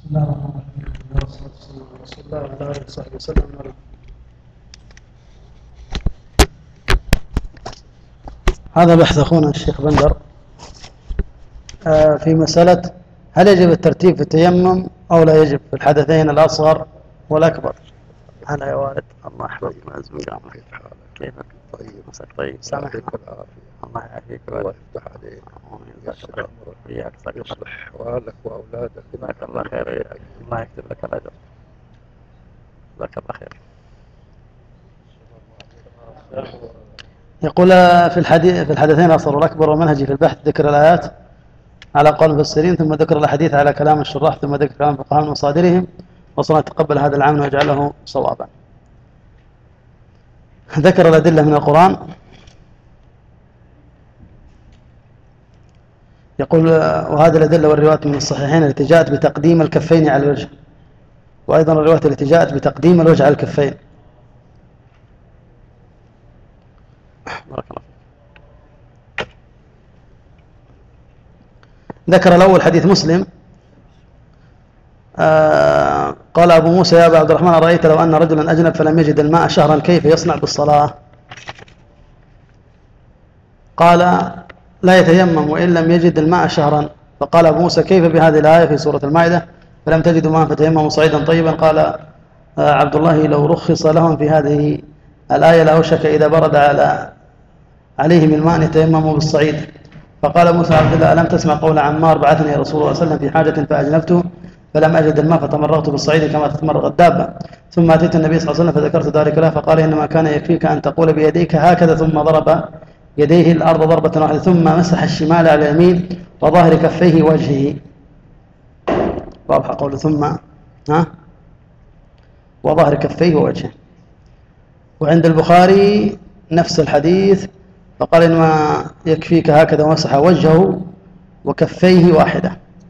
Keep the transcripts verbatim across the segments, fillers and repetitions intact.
بسم الله الرحمن الرحيم والصلاة والسلام على رسول الله وعلى آله وصحبه وسلم. هذا بحث أخونا الشيخ بندر في مسألة هل يجب الترتيب في التيمم أو لا يجب في الحدثين الأصغر والأكبر. هلا يا والد، الله يحفظك ويعزك ويعافيك. كيفك؟ طيب مساك طيب. سامحك الله يعافيك الله يفتح عليك وييسر امرك وياك ويصلح احوالك واولادك. جزاك الله خير، الله يكتب لك الاجر. جزاك الله خير. يقول في الحديث في الحدثين الاصغر والاكبر ومنهجي في البحث ذكر الايات على قول المفسرين، ثم ذكر الاحاديث على كلام الشراح، ثم ذكر كلام الفقهاء من مصادرهم، وصلنا نتقبل هذا العمل ويجعله صوابا. ذكر الادله من القران، يقول وهذه الأدلة والروايات من الصحيحين التي جاءت بتقديم الكفين على الوجه، وأيضا الروايات التي جاءت بتقديم الوجه على الكفين. بارك الله. ذكر الأول حديث مسلم، آه قال أبو موسى يا أبا عبد الرحمن أرأيت لو أن رجلا أجنب فلم يجد الماء شهرا كيف يصنع بالصلاة؟ قال لا يتيمم وإن لم يجد الماء شهرا. فقال أبو موسى كيف بهذه الآية في سورة المائدة فلم تجدوا ماء فتيمموا صعيدا طيبا؟ قال عبد الله لو رخص لهم في هذه الآية لأوشك إذا برد على عليهم الماء يتيمموا بالصعيد. فقال موسى عبد الله ألم تسمع قول عمار بعثني رسول الله صلى الله عليه وسلم في حاجة فأجنبته فلم أجد الماء فتمرغت بالصعيد كما تتمرغ الدابة، ثم أتيت النبي صلى الله عليه وسلم فذكرت ذلك له فقال إنما كان يكفيك أن تقول بيديك هكذا، ثم ضرب يديه الأرض ضربة واحدة، ثم مسح الشمال على اليمين وظاهر كفيه وجهه. واضح قوله ثم ها وظاهر كفيه ووجهه. وعند البخاري نفس الحديث فقال إنما يكفيك هكذا ومسح وجهه وكفيه واحدة.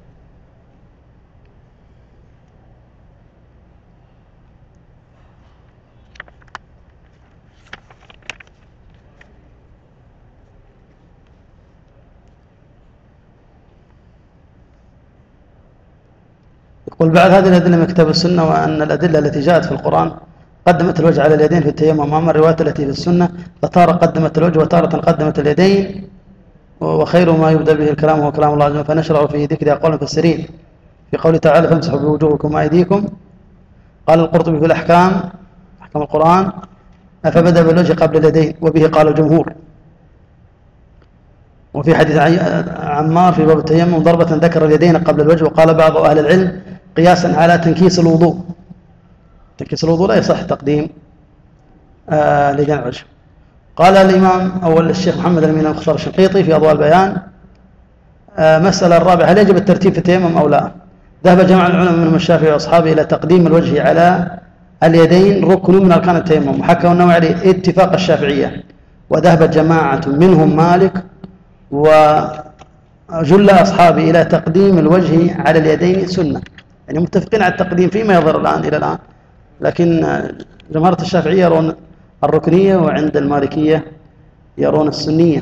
يقول بعد هذه الأدلة من كتاب السنة وأن الأدلة التي جاءت في القرآن قدمت الوجه على اليدين في التيمم، أما الروايات التي في السنة فتارة قدمت الوجه وتارة قدمت اليدين، وخير ما يبدأ به الكلام هو كلام الله عز وجل. فنشرع في ذكر أقوال المفسرين في قوله تعالى فامسحوا بوجوهكم وأيديكم. قال القرطبي في الأحكام أحكام القرآن فبدأ بالوجه قبل اليدين، وبه قال الجمهور. وفي حديث عمار في باب التيمم ضربة ذكر اليدين قبل الوجه، وقال بعض أهل العلم قياسا على تنكيس الوضوء، تنكيس الوضوء لا يصح تقديم آه لجان الوجه. قال الإمام أول الشيخ محمد الأمين المختار الشنقيطي في أضواء البيان آه مسألة الرابعة هل يجب الترتيب في التيمم أو لا؟ ذهب جمع العلماء منهم الشافعي وأصحابه إلى تقديم الوجه على اليدين ركن من أركان التيمم، وحكوا أنه عليه اتفاق الشافعية، وذهب جماعة منهم مالك وجل أصحابه إلى تقديم الوجه على اليدين سنة، يعني متفقين على التقديم فيما يظهر الآن إلى الآن، لكن جمهورة الشافعية يرون الركنية وعند المالكية يرون السنية.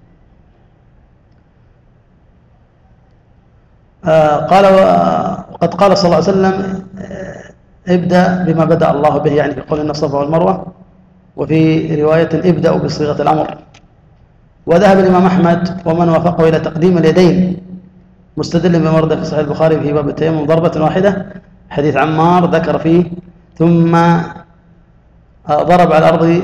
آه قال وقد قال صلى الله عليه وسلم ابدأ بما بدأ الله به، يعني في قول إن الصفا والمروة، وفي رواية ابدأوا بصيغة الأمر. وذهب الإمام أحمد ومن وافقه إلى تقديم اليدين مستدل بما ورد في صحيح البخاري في باب التيمم ضربة واحدة، حديث عمار ذكر فيه ثم ضرب على الأرض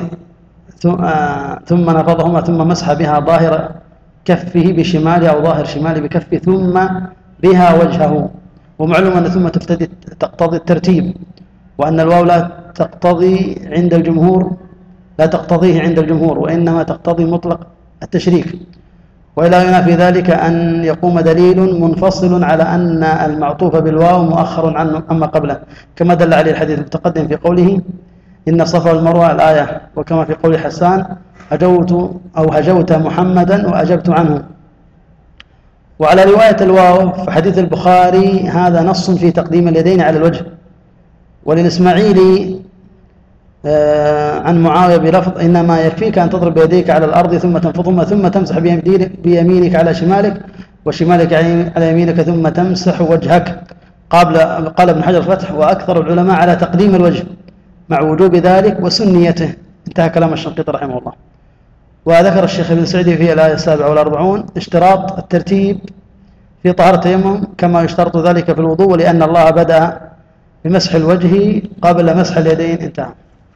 ثم نفضهما ثم مسح بها ظاهر كفه بشماله أو ظاهر شماله بكفه ثم بها وجهه. ومعلوم أن ثم تفتدي تقتضي الترتيب، وأن الواو لا تقتضي عند الجمهور لا تقتضيه عند الجمهور وإنما تقتضي مطلق التشريك، ولا ينافي ذلك أن يقوم دليل منفصل على أن المعطوف بالواو مؤخر عنه أما قبله، كما دل عليه الحديث المتقدم في قوله إن الصفا والمروة الآية، وكما في قول حسان هجوت أو هجوت محمدا وأجبت عنه. وعلى رواية الواو في حديث البخاري هذا نص في تقديم اليدين على الوجه. وللإسماعيلي عن معاوية بلفظ إنما يكفيك أن تضرب بيديك على الأرض ثم تنفضهما ثم تمسح بيمينك على شمالك وشمالك على يمينك ثم تمسح وجهك. قال قال ابن حجر الفتح: وأكثر العلماء على تقديم الوجه مع وجوب ذلك وسنيته. انتهى كلام الشنقيطي رحمه الله. وذكر الشيخ ابن سعدي في الآية السابعة والأربعون اشتراط الترتيب في طهارة التيمم كما يشترط ذلك في الوضوء، لأن الله بدأ بمسح الوجه قبل مسح اليدين. انتهى.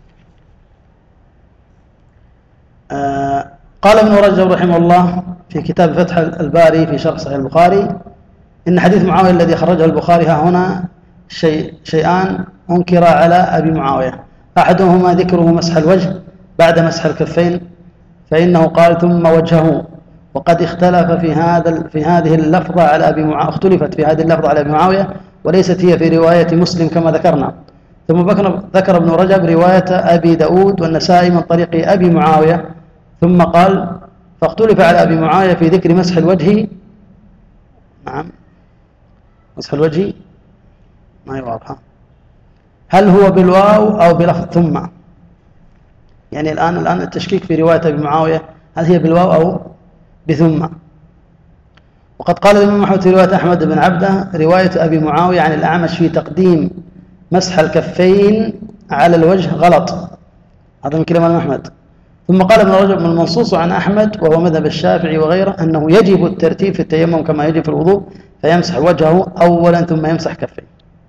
آه قال ابن رجب رحمه الله في كتاب فتح الباري في شرح صحيح البخاري: إن حديث معاوية الذي خرجه البخاري ها هنا شيء شيئان أنكر على أبي معاوية، أحدهما ذكره مسح الوجه بعد مسح الكفين، فإنه قال ثم وجهه، وقد اختلف في هذا في هذه اللفظة على أبي معاوية اختلفت في هذه اللفظة على أبي معاوية، وليست هي في رواية مسلم كما ذكرنا. ثم ذكر ابن رجب رواية أبي داود والنسائي من طريق أبي معاوية، ثم قال: فاختلف على أبي معاوية في ذكر مسح الوجه. نعم، مسح الوجه ما هي واضحة، هل هو بالواو أو بلفظ ثم؟ يعني الآن الآن التشكيك في رواية أبي معاوية هل هي بالواو أو بثم. وقد قال الإمام أحمد في رواية أحمد بن عبده رواية أبي معاوية عن الأعمش في تقديم مسح الكفين على الوجه غلط، هذا من كلام الإمام أحمد. ثم قال ابن رجب: من المنصوص عن أحمد وهو مذهب الشافعي وغيره أنه يجب الترتيب في التيمم كما يجب في الوضوء، فيمسح وجهه أولا ثم يمسح كفيه.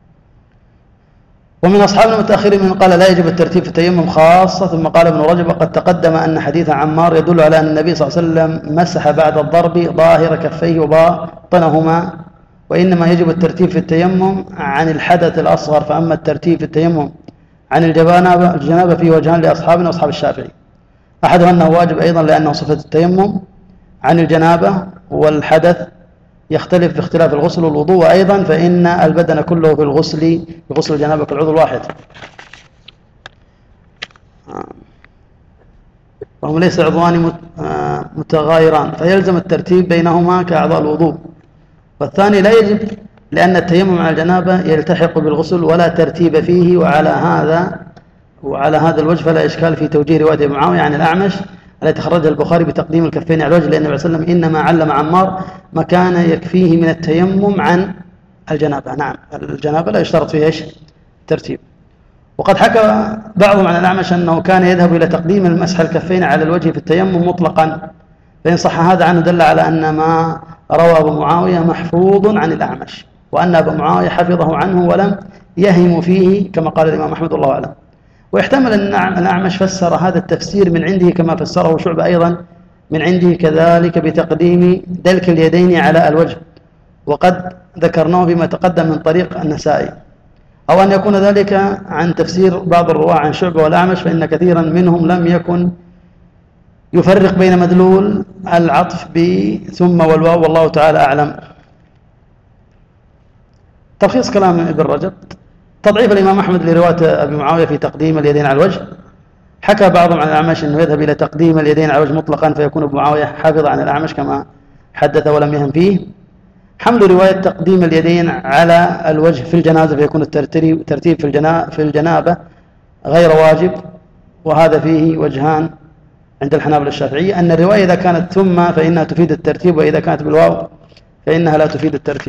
ومن أصحابنا المتأخرين من قال لا يجب الترتيب في التيمم خاصة. ثم قال ابن رجب: وقد تقدم أن حديث عمار يدل على أن النبي صلى الله عليه وسلم مسح بعد الضرب ظاهر كفيه وباطنهما، وإنما يجب الترتيب في التيمم عن الحدث الأصغر. فأما الترتيب في التيمم عن الجنابة فيه وجهان لأصحابنا وأصحاب الشافعي، أحدها أنه واجب أيضا لأنه صفة التيمم عن الجنابة، والحدث يختلف باختلاف الغسل والوضوء، وأيضا فإن البدن كله في الغسل في غسل الجنابة كالعضو الواحد، وهم ليس عضوان متغايران، فيلزم الترتيب بينهما كأعضاء الوضوء. والثاني لا يجب لأن التيمم على الجنابة يلتحق بالغسل ولا ترتيب فيه. وعلى هذا وعلى هذا الوجه فلا إشكال في توجيه رواية ابن معاوية عن الأعمش التي خرجها البخاري بتقديم الكفين على الوجه، لأن النبي صلى الله عليه وسلم إنما علم عمار ما كان يكفيه من التيمم عن الجنابة. نعم، الجنابة لا يشترط فيها إيش؟ ترتيب. وقد حكى بعضهم عن الأعمش أنه كان يذهب إلى تقديم المسح الكفين على الوجه في التيمم مطلقا، فإن صح هذا عنه دل على أن ما روى أبو معاوية محفوظ عن الأعمش، وأن أبو معاوية حفظه عنه ولم يهم فيه كما قال الإمام أحمد الله أعلم. ويحتمل أن الأعمش فسر هذا التفسير من عنده كما فسره شعبة أيضا من عنده كذلك بتقديم دلك اليدين على الوجه، وقد ذكرناه بما تقدم من طريق النسائي، أو أن يكون ذلك عن تفسير بعض الرواة عن شعبة والأعمش، فإن كثيرا منهم لم يكن يفرق بين مدلول العطف بثم والواو، والله تعالى أعلم. تلخيص كلام ابن رجب: تضعيف الإمام أحمد لرواية أبي معاوية في تقديم اليدين على الوجه. حكى بعضهم عن الأعمش أنه يذهب إلى تقديم اليدين على الوجه مطلقا، فيكون أبو معاوية حافظ عن الأعمش كما حدث ولم يهم فيه. حمل رواية تقديم اليدين على الوجه في الجنازة فيكون الترتيب ترتيب في الجنا في الجنابة غير واجب، وهذا فيه وجهان عند الحنابلة الشافعية: أن الرواية إذا كانت ثم فإنها تفيد الترتيب، وإذا كانت بالواو فإنها لا تفيد الترتيب.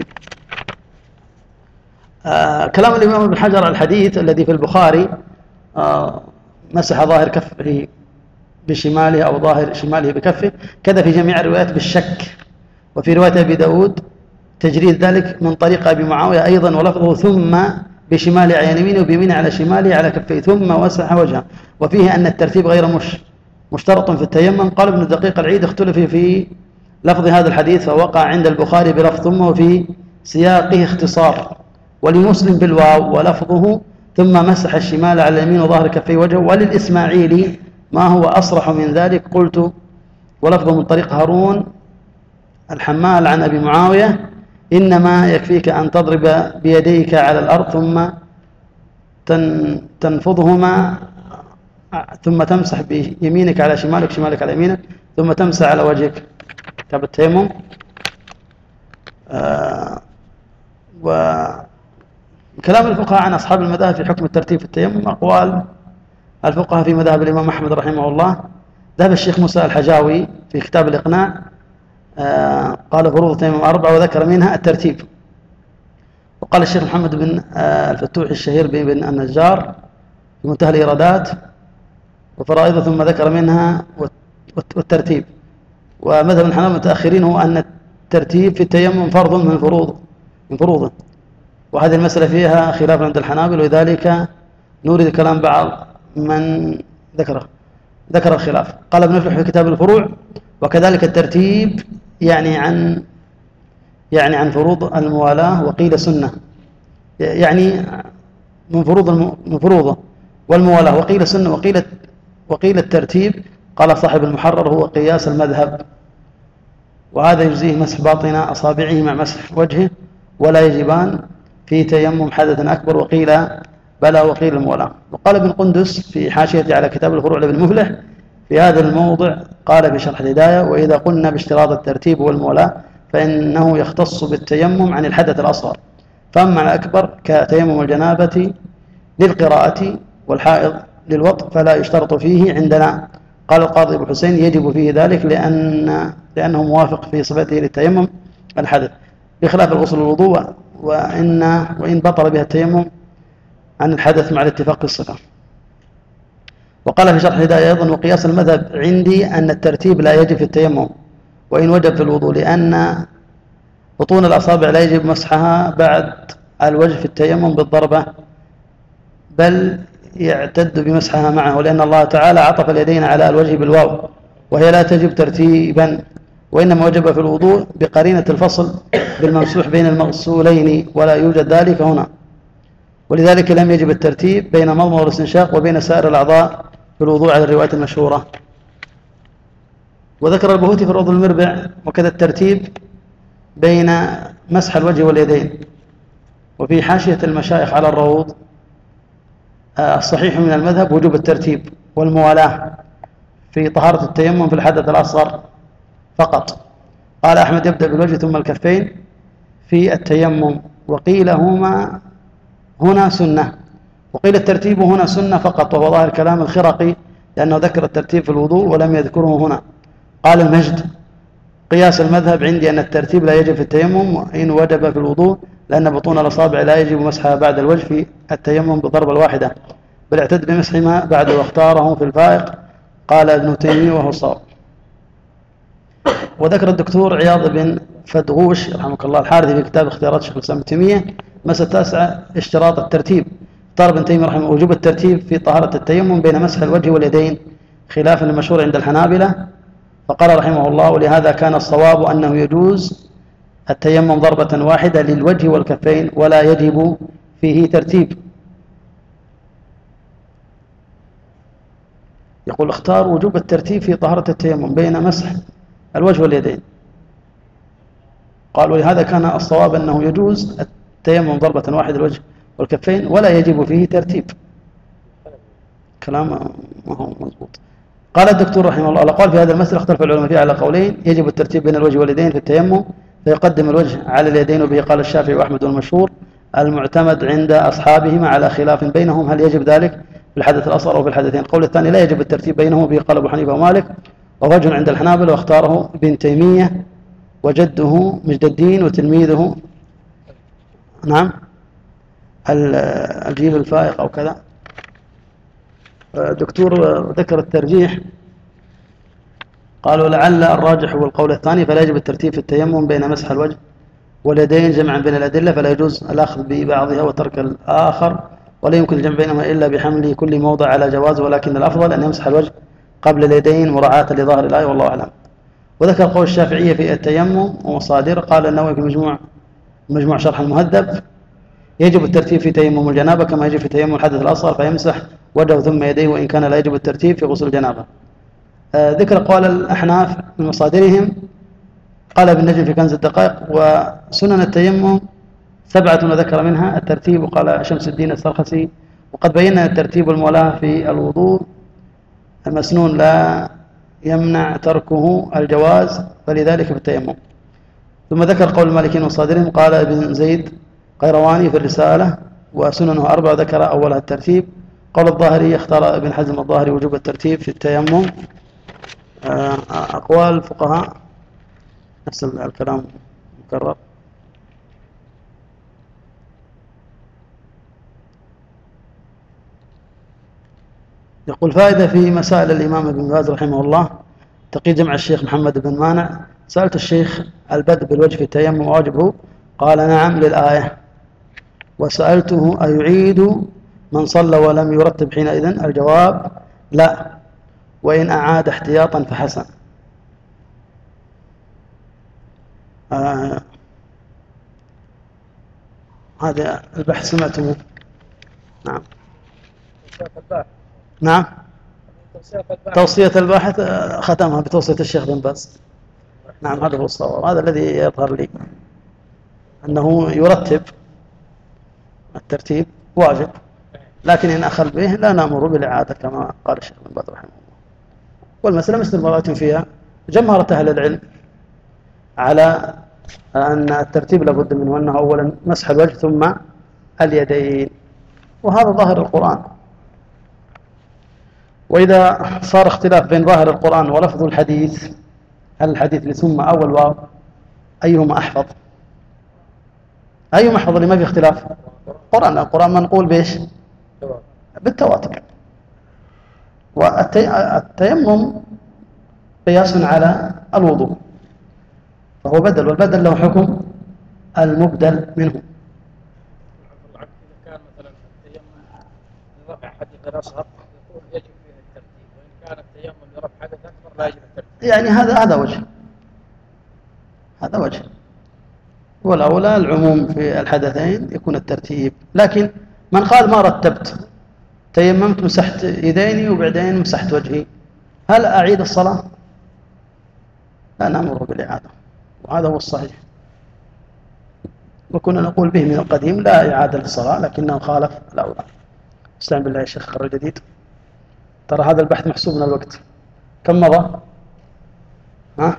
آه كلام الإمام ابن حجر على الحديث الذي في البخاري آه مسح ظاهر كفه بشماله أو ظاهر شماله بكفه، كذا في جميع الروايات بالشك. وفي رواية أبي داود تجريد ذلك من طريق أبي معاوية أيضا، ولفظه ثم بشماله على يمينه وبيمينه على شماله على كفه ثم وسح وجهه، وفيه أن الترتيب غير مش مشترط في التيمم. قال ابن الدقيق العيد: اختلف في لفظ هذا الحديث فوقع عند البخاري بلفظ ثم وفي سياقه اختصار، ولمسلم بالواو ولفظه ثم مسح الشمال على اليمين وظهر كفيه وجهه، وللإسماعيلي ما هو أصرح من ذلك. قلت: ولفظه من طريق هارون الحمال عن أبي معاوية: إنما يكفيك أن تضرب بيديك على الأرض ثم تنفضهما ثم تمسح بيمينك على شمالك شمالك على يمينك ثم تمسح على وجهك. كتاب التيمم. آه وكلام الفقهاء عن أصحاب المذاهب في حكم الترتيب في التيمم أقوال الفقهاء في مذهب الإمام أحمد رحمه الله. ذهب الشيخ موسى الحجاوي في كتاب الإقناع آه قال: فروض التيمم أربعة، وذكر منها الترتيب. وقال الشيخ محمد بن الفتوح الشهير بن النجار في منتهى الإيرادات وفرائض، ثم ذكر منها والترتيب. ومذهب الحنابلة المتأخرين هو أن الترتيب في التيمم فرض من فروض من فروضه، وهذه المسألة فيها خلاف عند الحنابلة، ولذلك نورد كلام بعض من ذكر ذكر الخلاف. قال ابن مفلح في كتاب الفروع: وكذلك الترتيب يعني عن يعني عن فروض الموالاة، وقيل سنة، يعني من فروض من فروضه والموالاة، وقيل سنة، وقيل وقيل الترتيب. قال صاحب المحرر: هو قياس المذهب، وهذا يجزيه مسح باطن أصابعه مع مسح وجهه، ولا يجبان في تيمم حدث أكبر. وقيل بلى، وقيل المولاة. وقال ابن قندس في حاشيته على كتاب الفروع لابن مفلح في هذا الموضع، قال في شرح الهداية: وإذا قلنا باشتراط الترتيب والمولاة فإنه يختص بالتيمم عن الحدث الأصغر، فأما الأكبر كتيمم الجنابة للقراءة والحائض للوطء فلا يشترط فيه عندنا. قال القاضي أبو حسين: يجب فيه ذلك لأن لأنه موافق في صفته للتيمم الحدث، بخلاف الغسل والوضوء، وإن وإن بطل بها التيمم عن الحدث مع الاتفاق في الصفة. وقال في شرح الهداية أيضا: وقياس المذهب عندي أن الترتيب لا يجب في التيمم وإن وجب في الوضوء، لأن بطون الأصابع لا يجب مسحها بعد الوجه في التيمم بالضربة، بل يعتد بمسحها معه، لأن الله تعالى عطف اليدين على الوجه بالواو، وهي لا تجب ترتيبا، وإنما وجب في الوضوء بقرينة الفصل بالممسوح بين المغسولين، ولا يوجد ذلك هنا، ولذلك لم يجب الترتيب بين المضمضة والاستنشاق وبين سائر الأعضاء في الوضوء على الرواية المشهورة. وذكر البهوتي في الروض المربع وكذا الترتيب بين مسح الوجه واليدين. وفي حاشية المشايخ على الروض: الصحيح من المذهب وجوب الترتيب والموالاة في طهارة التيمم في الحدث الأصغر فقط. قال أحمد: يبدأ بالوجه ثم الكفين في التيمم، وقيل هما هنا سنة، وقيل الترتيب هنا سنة فقط، وهو ظاهر كلام الخرقي لأنه ذكر الترتيب في الوضوء ولم يذكره هنا. قال المجد: قياس المذهب عندي أن الترتيب لا يجب في التيمم وإن وجب في الوضوء، لأن بطون الأصابع لا يجب مسحها بعد الوجه في التيمم بالضربة الواحدة، بل اعتد بمسح ما بعد، واختاره في الفائق. قال ابن تيمية وهو الصواب. وذكر الدكتور عياض بن فدغوش رحمه الله الحارثي في كتاب اختيارات شيخ الإسلام ابن تيمية مسألة تاسعة: اشتراط الترتيب. اختار ابن تيمية رحمه وجوب الترتيب في طهارة التيمم بين مسح الوجه واليدين، خلافا للمشهور عند الحنابلة. فقال رحمه الله: ولهذا كان الصواب أنه يجوز التيمم ضربة واحدة للوجه والكفين، ولا يجب فيه ترتيب. يقول: اختار وجوب الترتيب في طهارة التيمم بين مسح الوجه واليدين. قال: ولهذا كان الصواب أنه يجوز التيمم ضربة واحدة للوجه والكفين، ولا يجب فيه ترتيب. كلام ما هو مضبوط. قال الدكتور رحمه الله: قال في هذا المسألة اختلف العلماء فيه على قولين: يجب الترتيب بين الوجه واليدين في التيمم، فيقدم الوجه على اليدين، وبه قال الشافعي وأحمد والمشهور المعتمد عند أصحابهما، على خلاف بينهم هل يجب ذلك في الحدث الأصغر أو في الحدثين. القول الثاني: لا يجب الترتيب بينهم، وبه قال أبو حنيفة ومالك، ووجه عند الحنابلة، واختاره ابن تيمية وجده مجد الدين وتلميذه نعم الجيل الفائق أو كذا. الدكتور ذكر الترجيح، قالوا: لعل الراجح هو القول الثاني، فلا يجب الترتيب في التيمم بين مسح الوجه واليدين جمعا بين الأدلة، فلا يجوز الأخذ ببعضها وترك الآخر، ولا يمكن الجمع بينهما إلا بحمل كل موضع على جواز، ولكن الأفضل أن يمسح الوجه قبل اليدين مراعاة لظاهر الآية، والله أعلم. وذكر قول الشافعية في التيمم ومصادر. قال النووي في مجموع مجموع شرح المهذب: يجب الترتيب في تيمم الجنابة كما يجب في تيمم الحدث الأصغر، فيمسح وجهه ثم يديه، وإن كان لا يجب الترتيب في غسل الجنابة. آه ذكر قول الأحناف من مصادرهم. قال ابن نجم في كنز الدقائق: وسنن التيمم سبعة وذكر منها الترتيب. وقال شمس الدين السرخسي: وقد بينا الترتيب والمولاة في الوضوء المسنون لا يمنع تركه الجواز، فلذلك في التيمم. ثم ذكر قول المالكين وصادرهم. قال ابن زيد قيرواني في الرسالة: وسننه أربع، ذكر أولها الترتيب. قول الظاهري: اختار ابن حزم الظاهري وجوب الترتيب في التيمم. أقوال الفقهاء نفس الكلام مكرر. يقول فائدة في مسائل الإمام ابن باز رحمه الله تقي جمع الشيخ محمد بن مانع. سألت الشيخ البدء بالوجه في التيمم واجبه؟ قال نعم للآية. وسألته أيعيد من صلى ولم يرتب حينئذ؟ الجواب لا، وإن أعاد احتياطا فحسن. آه هذا البحث سمعته. نعم نعم توصية الباحث ختمها بتوصية الشيخ بن باز. نعم هذا هو الصواب، هذا الذي يظهر لي أنه يرتب الترتيب واجب، لكن إن أخل به لا نأمر بالإعادة كما قال الشيخ بن باز رحمه الله. والمسألة مثل مرات فيها جمهرة أهل العلم على أن الترتيب لابد منه، وأنه أولا مسح الوجه ثم اليدين، وهذا ظاهر القرآن. وإذا صار اختلاف بين ظاهر القرآن ولفظ الحديث، هل الحديث لثم أو الواو أيهما أحفظ؟ أيهما أحفظ اللي ما في اختلاف؟ القرآن. القرآن منقول بإيش؟ بالتواتر. والتيمم قياس على الوضوء، فهو بدل، والبدل له حكم المبدل منه. كان مثلا التيمم لرفع حدث الأصغر يقول يجب فيه الترتيب، وإن كان التيمم لرفع حدث أكبر لا يجب الترتيب. يعني هذا هذا وجه هذا وجه والأولى العموم في الحدثين يكون الترتيب. لكن من قال ما رتبت، تيممت مسحت يديني وبعدين مسحت وجهي، هل أعيد الصلاة؟ لا نأمر بالإعادة، وهذا هو الصحيح. وكنا نقول به من القديم لا إعادة للصلاة، لكنه خالف الأولى. استعن بالله يا شيخ قرر جديد. ترى هذا البحث محسوب من الوقت. كم مضى؟ ها؟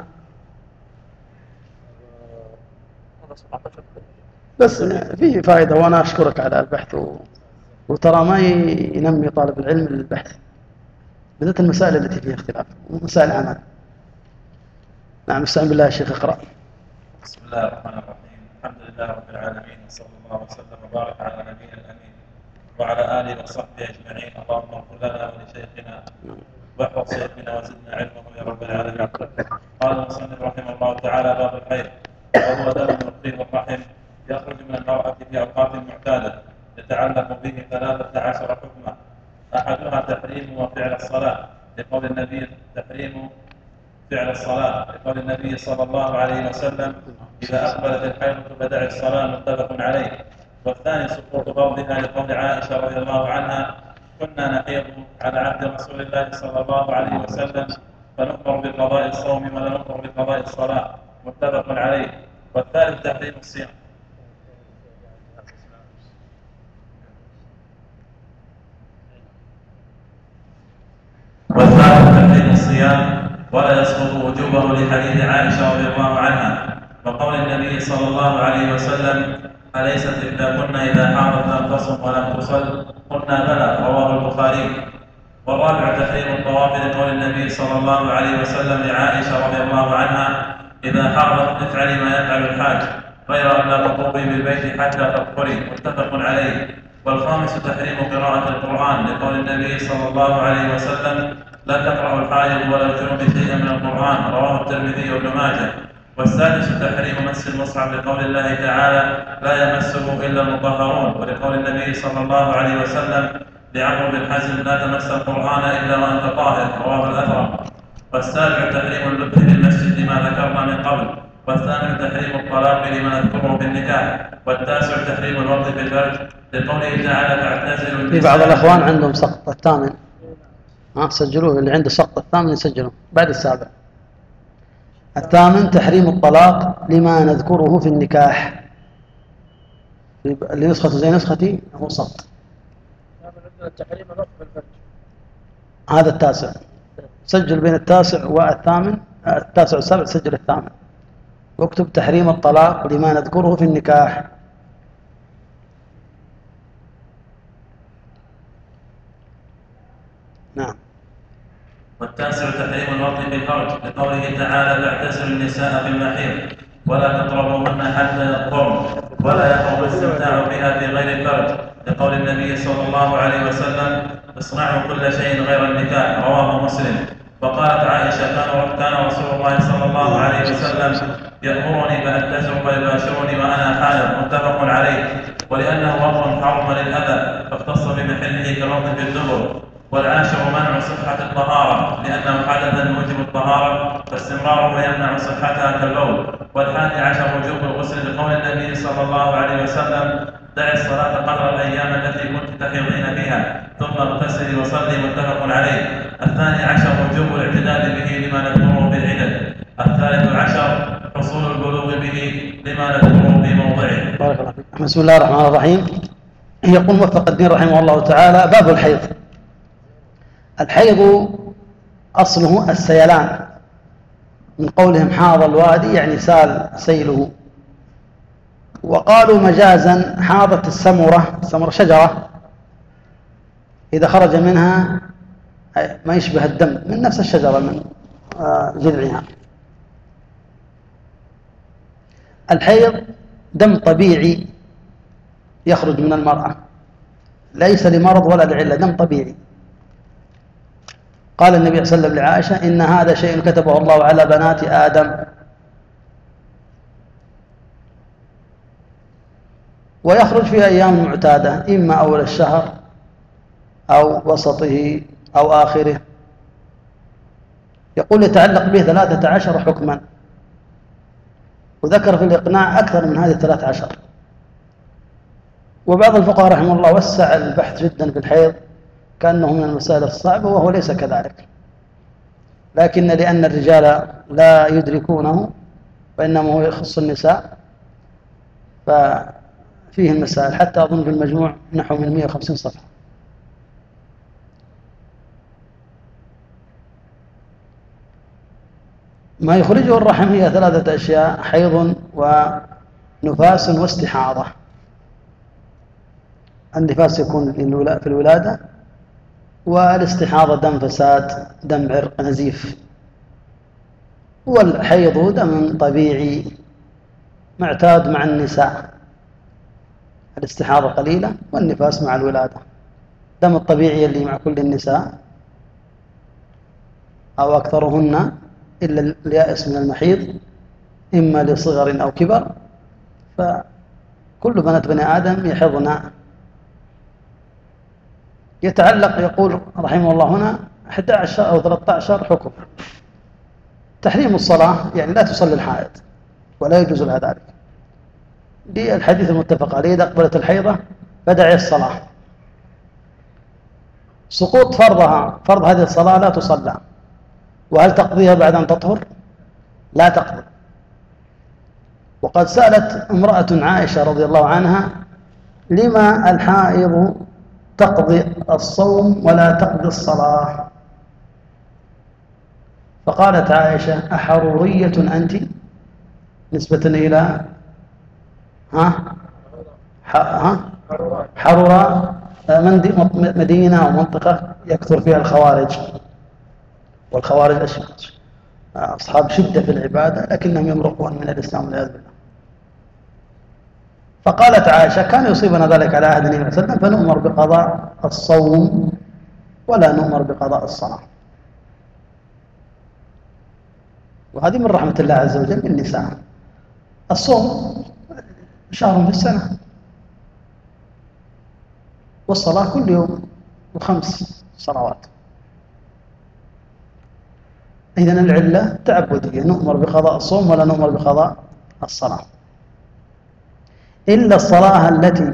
بس فيه فائدة، وأنا أشكرك على البحث و... وترى ما ينمي طالب العلم للبحث، بالذات المسائل التي فيها اختلاف ومسائل عمل. نعم استعن بالله يا شيخ اقرأ. بسم الله الرحمن الرحيم. الحمد لله رب العالمين، وصلى الله وسلم وبارك على نبينا الأمين وعلى آله وصحبه أجمعين. اللهم اغفر لنا ولشيخنا واحفظ شيخنا وزدنا علمه يا رب العالمين. قال المصنف رحمه الله تعالى: باب الحيض، وهو دم يقيم الرحم يخرج من المرأة في أوقات معتادة، يتعلق به ثلاثة عشر حكما. أحدها تحريم وفعل الصلاة لقول النبي تحريم فعل الصلاة لقول النبي صلى الله عليه وسلم: إذا أقبلت الحيض فدع الصلاة، متفق عليه. والثاني سقوط فرضها لقول عائشة رضي الله عنها: كنا نحيض على عهد رسول الله صلى الله عليه وسلم فنؤمر بقضاء الصوم ولا نؤمر بقضاء الصلاة، متفق عليه. والثالث تحريم الصيام. والثالث تحريم الصيام ولا يسقط وجوبه لحديث عائشة رضي الله عنها وقول النبي صلى الله عليه وسلم: أليست إحداكن إذا حاضت لم تصم ولم تصل؟ قلنا بلى، رواه البخاري. والرابع تحريم الطواف لقول النبي صلى الله عليه وسلم لعائشة رضي الله عنها: إذا حاضت افعلي ما يفعل الحاج غير أن لا تطوفي بالبيت حتى تطهري، متفق عليه. والخامس تحريم قراءة القرآن لقول النبي صلى الله عليه وسلم: لا تقرأ الحائض ولا الجنوب شيئا من القرآن، رواه الترمذي وابن ماجه. والسادس تحريم مس المصحف لقول الله تعالى: لا يمسه إلا المطهرون، ولقول النبي صلى الله عليه وسلم لعمرو بن حزم: لا تمس القرآن إلا وأنت طاهر، رواه الأثرم. والسابع تحريم اللبث في المسجد لما ذكرنا من قبل. والثامن تحريم الطلاق لما نذكره في النكاح. والتاسع تحريم الوقت في الفرج لقوله تعالى: تعتزل. في بعض الأخوان عندهم سقط الثامن، ها سجلوه، اللي عنده سقط الثامن يسجلوه بعد السابع. الثامن تحريم الطلاق لما نذكره في النكاح، اللي نسخته زي نسختي هو سقط. تحريم الوقت في الفرج. هذا التاسع، سجل بين التاسع والثامن، التاسع والسابع سجل الثامن، واكتب تحريم الطلاق لما نذكره في النكاح. نعم. والتاسع تحريم الوطء بالفرج لقوله تعالى: تعتزل النساء في المحيض، ولا تقربوهن حتى يطهرن ولا يحرم الاستمتاع بها في غير الفرج لقول النبي صلى الله عليه وسلم اصنعوا كل شيء غير النكاح رواه مسلم. وقالت عائشة كان كان رسول الله صلى الله عليه وسلم يأمرني فأتزر فيباشرني وأنا حائض متفق عليه. ولأنه أمر حرم للأذى فاختص بمحله كالوقت في الدبر. والعاشر منع صحة الطهارة لأنه حدث موجب الطهارة فاستمراره يمنع صحتها كالبول. والحادي عشر وجوب الغسل لقول النبي صلى الله عليه وسلم دع الصلاة قدر الأيام التي كنت تحيضين فيها ثم اغتسلي وصلي متفق عليه. الثاني عشر وجوب الاعتداد به لما نذكره بالعدد. الثالث عشر حصول البلوغ به لما نذكره في موضعه. بارك الله فيك. بسم الله الرحمن الرحيم. يقول موفق الدين رحمه الله تعالى باب الحيض. الحيض أصله السيلان من قولهم حاض الوادي يعني سال سيله. وقالوا مجازا حاضت السمرة، السمرة شجرة إذا خرج منها ما يشبه الدم من نفس الشجرة من جذعها. الحيض دم طبيعي يخرج من المرأة ليس لمرض ولا لعلة، دم طبيعي. قال النبي صلى الله عليه وسلم لعائشة إن هذا شيء كتبه الله على بنات آدم. ويخرج في أيام معتادة إما أول الشهر أو وسطه أو آخره. يقول يتعلق به ثلاثة عشر حكما، وذكر في الإقناع أكثر من هذه الثلاثة عشر. وبعض الفقهاء رحمه الله وسع البحث جدا في الحيض كأنه من المسائل الصعبة وهو ليس كذلك، لكن لأن الرجال لا يدركونه وإنما هو يخص النساء ففيه المسائل، حتى أظن في المجموع نحو من مئة وخمسين صفحة. ما يخرجه الرحم هي ثلاثة أشياء: حيض ونفاس واستحاضة. النفاس يكون في الولادة، والاستحاضة دم فساد دم عرق نزيف. والحيض دم طبيعي معتاد مع النساء، الاستحاضة قليلة والنفاس مع الولادة. دم الطبيعي اللي مع كل النساء أو أكثرهن إلا اليائس من المحيض إما لصغر أو كبر، فكل بنات بني آدم يحضن. يتعلق يقول رحمه الله هنا أحد عشر أو ثلاثة عشر حكم. تحريم الصلاة يعني لا تصلي الحائض ولا يجوز لها ذلك، بالحديث المتفق عليه إذا أقبلت الحيضة فدعي الصلاة. سقوط فرضها، فرض هذه الصلاة لا تصلى. وهل تقضيها بعد أن تطهر؟ لا تقضي. وقد سألت امرأة عائشة رضي الله عنها لما الحائض تقضي الصوم ولا تقضي الصلاة؟ فقالت عائشة أحرورية أنت؟ نسبة إلى ها ها حرورة مدينة أو منطقة يكثر فيها الخوارج، والخوارج أصحاب شدة في العبادة لكنهم يمرقون من الإسلام والعياذ بالله. فقالت عائشة كان يصيبنا ذلك على عهد النبي صلى الله عليه وسلم فنؤمر بقضاء الصوم ولا نؤمر بقضاء الصلاة. وهذه من رحمة الله عز وجل بالنساء. الصوم شهر في السنة، والصلاة كل يوم وخمس صلوات. إذن العلة تعبدية، نؤمر بقضاء الصوم ولا نؤمر بقضاء الصلاة، إلا الصلاة التي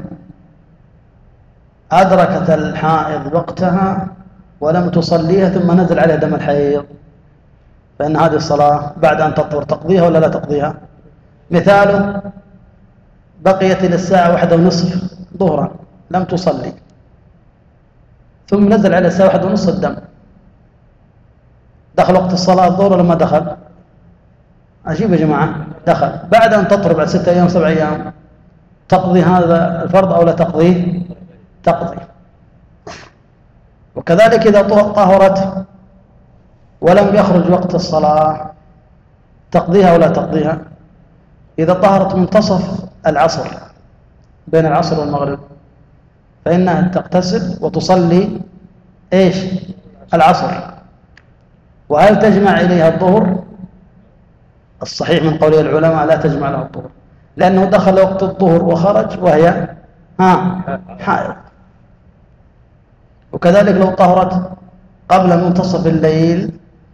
أدركت الحائض وقتها ولم تصليها ثم نزل عليها دم الحيض، فإن هذه الصلاة بعد أن تطهر تقضيها ولا لا تقضيها. مثاله بقيت إلى الساعة واحدة ونصف ظهرا لم تصلي، ثم نزل على الساعة واحدة ونصف الدم، دخل وقت الصلاة الظهر ولا ما دخل؟ عجيب يا جماعة، دخل. بعد أن تطهر بعد ستة أيام سبع أيام تقضي هذا الفرض أو لا تقضيه؟ تقضي. وكذلك إذا طهرت ولم يخرج وقت الصلاة تقضيها ولا تقضيها؟ إذا طهرت منتصف العصر بين العصر والمغرب فإنها تغتسل وتصلي إيش العصر. وهل تجمع إليها الظهر؟ الصحيح من قول العلماء لا تجمع لها الظهر، لأنه دخل وقت الظهر وخرج وهي ها حائض. وكذلك لو طهرت قبل منتصف الليل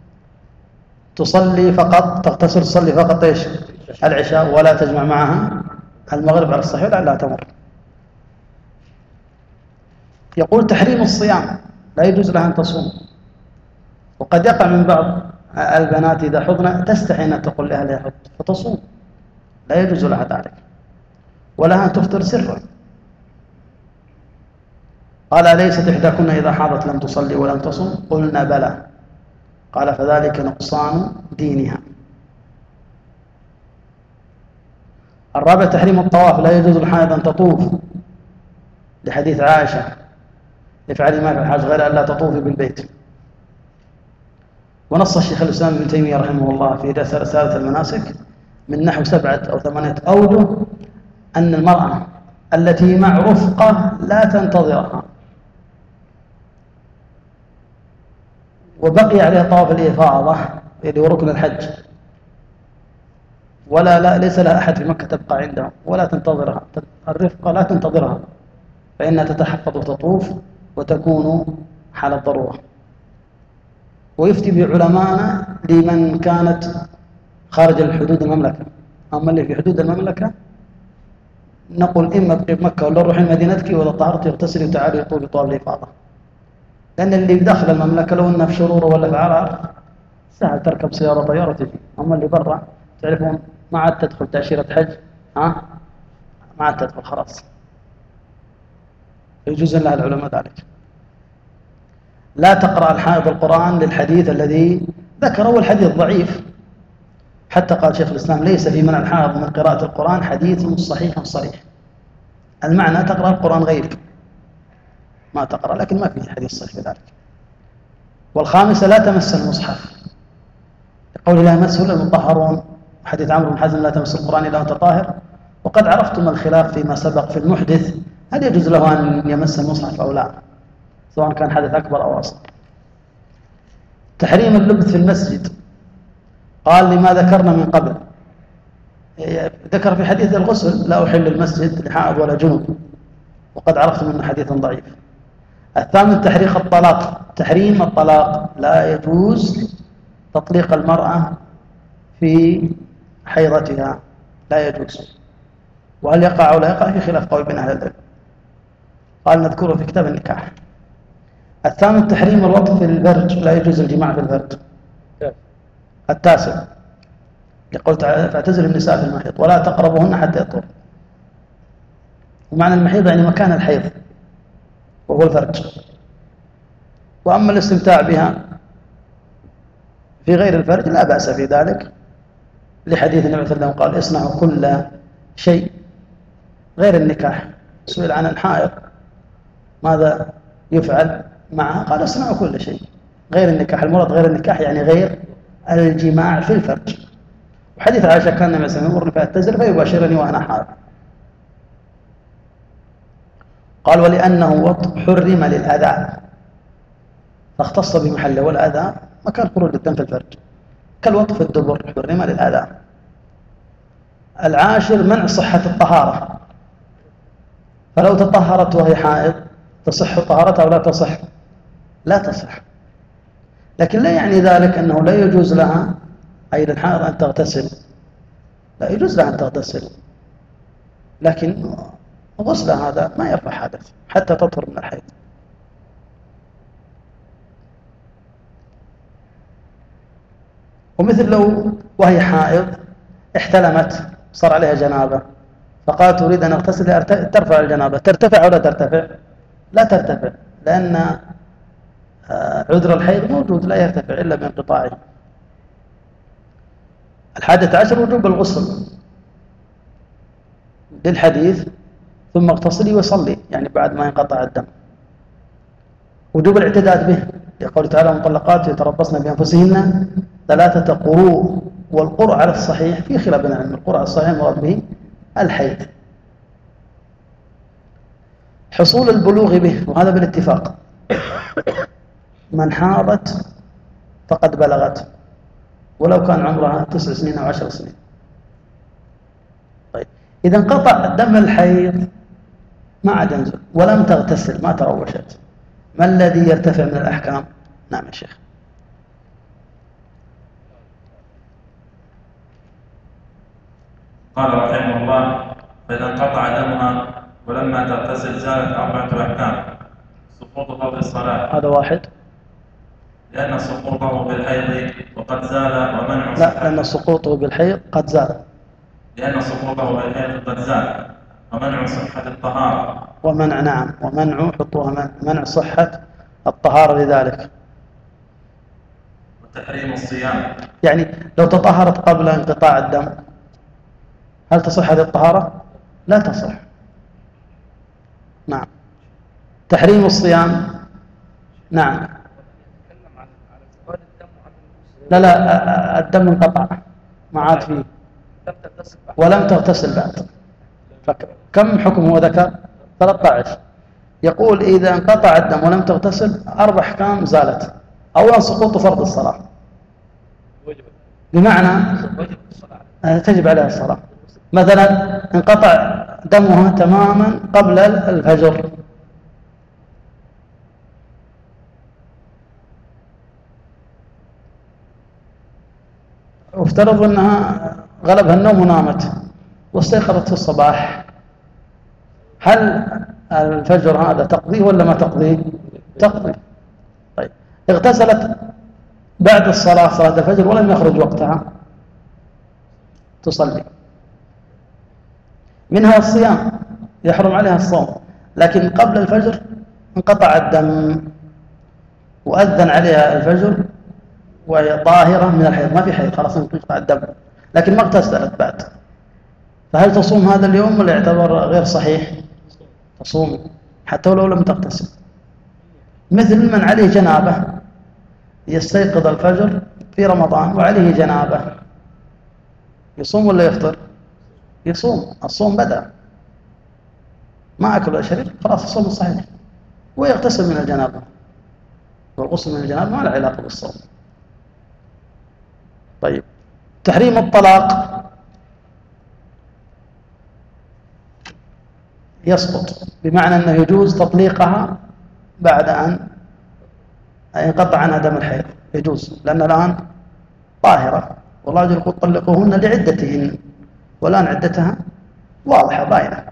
تصلي فقط تغتسل تصلي فقط إيش العشاء ولا تجمع معها المغرب على الصحيح لعلها تمر. يقول تحريم الصيام لا يجوز لها أن تصوم. وقد يقع من بعض البنات إذا حضن تستحي أن تقول لأهلها حض فتصوم، لا يجوز لها ذلك، ولها أن تفطر سرا. قال أليست إحداكن إذا حاضت لم تصلي ولم تصم؟ قلنا بلى. قال فذلك نقصان دينها. الرابع تحريم الطواف، لا يجوز للحائض أن تطوف لحديث عائشة افعلي ما في الحاج غير أن لا تطوفي بالبيت. ونص الشيخ الإسلام ابن تيمية رحمه الله في رسالة المناسك من نحو سبعة أو ثمانية أوجه أن المرأة التي مع رفقة لا تنتظرها وبقي عليها طواف الإفاضة اللي هو ركن الحج ولا لا ليس لها أحد في مكة تبقى عندها ولا تنتظرها، الرفقة لا تنتظرها فإنها تتحفظ وتطوف وتكون حال الضرورة. ويفتي بعلماءنا لمن كانت خارج الحدود المملكة، أما اللي في حدود المملكة نقول إما تبقي بمكة ولا روحي مدينتك وإذا طهرت يغتسلي وتعالي يطوفي طواف الإفاضة، لأن اللي داخل المملكة لو إنها في شروره ولا في عرعر سهل تركب سيارة طيارة تجي، أما اللي برا تعرفون ما عاد تدخل تأشيرة حج ها ما عاد تدخل خلاص، يجوز لها العلماء ذلك. لا تقرأ الحائض القرآن للحديث الذي ذكره والحديث ضعيف، حتى قال شيخ الإسلام ليس في منع الحائض من قراءة القرآن حديث صحيح صريح. المعنى تقرأ القرآن غير ما تقرأ، لكن ما في حديث صحيح في ذلك. والخامسة لا تمس المصحف لقول الله يمسه إلا المطهرون، حديث عمرو بن حزم لا تمس القرآن إلا وأنت طاهر. وقد عرفتم الخلاف فيما سبق في المحدث هل يجوز له أن يمس المصحف أو لا، سواء كان حدث أكبر أو أصغر. تحريم اللبث في المسجد، قال لما ذكرنا من قبل، ذكر في حديث الغسل لا أحل المسجد لحائض ولا جنوب، وقد عرفتم أنه حديث ضعيف. الثامن تحريم الطلاق، تحريم الطلاق، لا يجوز تطليق المرأة في حيضتها، لا يجوز. وهل يقع أو لا يقع في خلاف قول بين أهل العلم، قال نذكره في كتاب النكاح. الثامن تحريم الوطء في الفرج، لا يجوز الجماع في الفرج. التاسع يقول تعالى فاعتزلوا النساء في المحيض ولا تقربوهن حتى يطهرن. ومعنى المحيض يعني مكان الحيض وهو الفرج. وأما الاستمتاع بها في غير الفرج لا بأس في ذلك، لحديث النبي صلى الله عليه وسلم قال اصنعوا كل شيء غير النكاح. سئل عن الحائض ماذا يفعل معها، قال اصنعوا كل شيء غير النكاح. المراد غير النكاح يعني غير الجماع في الفرج. وحديث عائشة كان النبي صلى الله عليه وسلم يمر فأعتزل فيباشرني وأنا حائض. قال ولأنه وطء حرم للأذى فاختص بمحله، والأذى مكان خروج الدم في الفرج كالوطء في الدبر حرم للأذى. العاشر منع صحة الطهارة، فلو تطهرت وهي حائض تصح طهارتها أو لا تصح؟ لا تصح، لكن لا يعني ذلك أنه لا يجوز لها أي للحائض أن تغتسل، لا يجوز لها أن تغتسل، لكن غسل هذا ما يرفع حدث حتى تطهر من الحيض. ومثل لو وهي حائض احتلمت صار عليها جنابة فقالت أريد أن أغتسل ترفع الجنابة، ترتفع ولا ترتفع؟ لا ترتفع، لأن عذر الحيض موجود لا يرتفع إلا بانقطاعه. الحادث عشر وجوب الغسل للحديث ثم اغتسلي وصلي، يعني بعد ما ينقطع الدم. وجوب الاعتداد به لقول تعالى مطلقات يتربصن بأنفسهن ثلاثة قروء والقرء على الصحيح في خلاف بين العلم. القرء على الصحيح المراد به الحيض، حصول البلوغ به، وهذا بالاتفاق، من حاضت فقد بلغت ولو كان عمرها تسع سنين أو عشر سنين. طيب إذا انقطع دم الحيض ما عاد ينزل ولم تغتسل ما تروشت، ما الذي يرتفع من الأحكام؟ نعم يا شيخ. قال رحمه الله: فإذا انقطع دمها ولما تغتسل زالت أربعة أحكام: سقوطه في الصلاة، هذا واحد، لأن سقوطه بالحيض وقد زال ومنع لا لأن سقوطه بالحيض قد زال، لأن سقوطه بالحيض قد زال ومنع صحة الطهارة، ومنع نعم ومنع حطوها منع صحة الطهارة لذلك، وتحريم الصيام. يعني لو تطهرت قبل انقطاع الدم هل تصح هذه الطهارة؟ لا تصح. نعم. تحريم الصيام، نعم. لا لا الدم انقطع ما عاد فيه ولم تغتسل بعد، فكم حكم هو ذكر؟ ثلاثة عشر. يقول إذا انقطع الدم ولم تغتسل أربع أحكام زالت. أولا سقوط فرض الصلاة، بمعنى تجب عليها الصلاة. مثلا انقطع دمها تماما قبل الفجر، وافترض أنها غلبها النوم ونامت واستيقظت في الصباح، هل الفجر هذا تقضيه ولا ما تقضيه؟ تقضي. طيب اغتسلت بعد الصلاة صلاة الفجر ولم يخرج وقتها، تصلي. منها الصيام، يحرم عليها الصوم، لكن قبل الفجر انقطع الدم وأذن عليها الفجر وهي طاهرة من الحيض، ما في حيض خلاص انقطع الدم، لكن ما اغتسلت بعد، فهل تصوم هذا اليوم ولا يعتبر غير صحيح؟ تصوم حتى ولو لم تغتسل. مثل من عليه جنابة يستيقظ الفجر في رمضان وعليه جنابة، يصوم ولا يفطر؟ يصوم، الصوم بدأ، ما أكل ولا شرب، خلاص الصوم صحيح، ويغتسل من الجنابة، والغسل من الجنابة ما له علاقة بالصوم. طيب تحريم الطلاق يسقط، بمعنى أنه يجوز تطليقها بعد أن ينقطع عنها دم الحيض، يجوز، لأن الآن طاهرة، والله يقول قل طلقوهن لعدتهن، والآن عدتها واضحة باينة،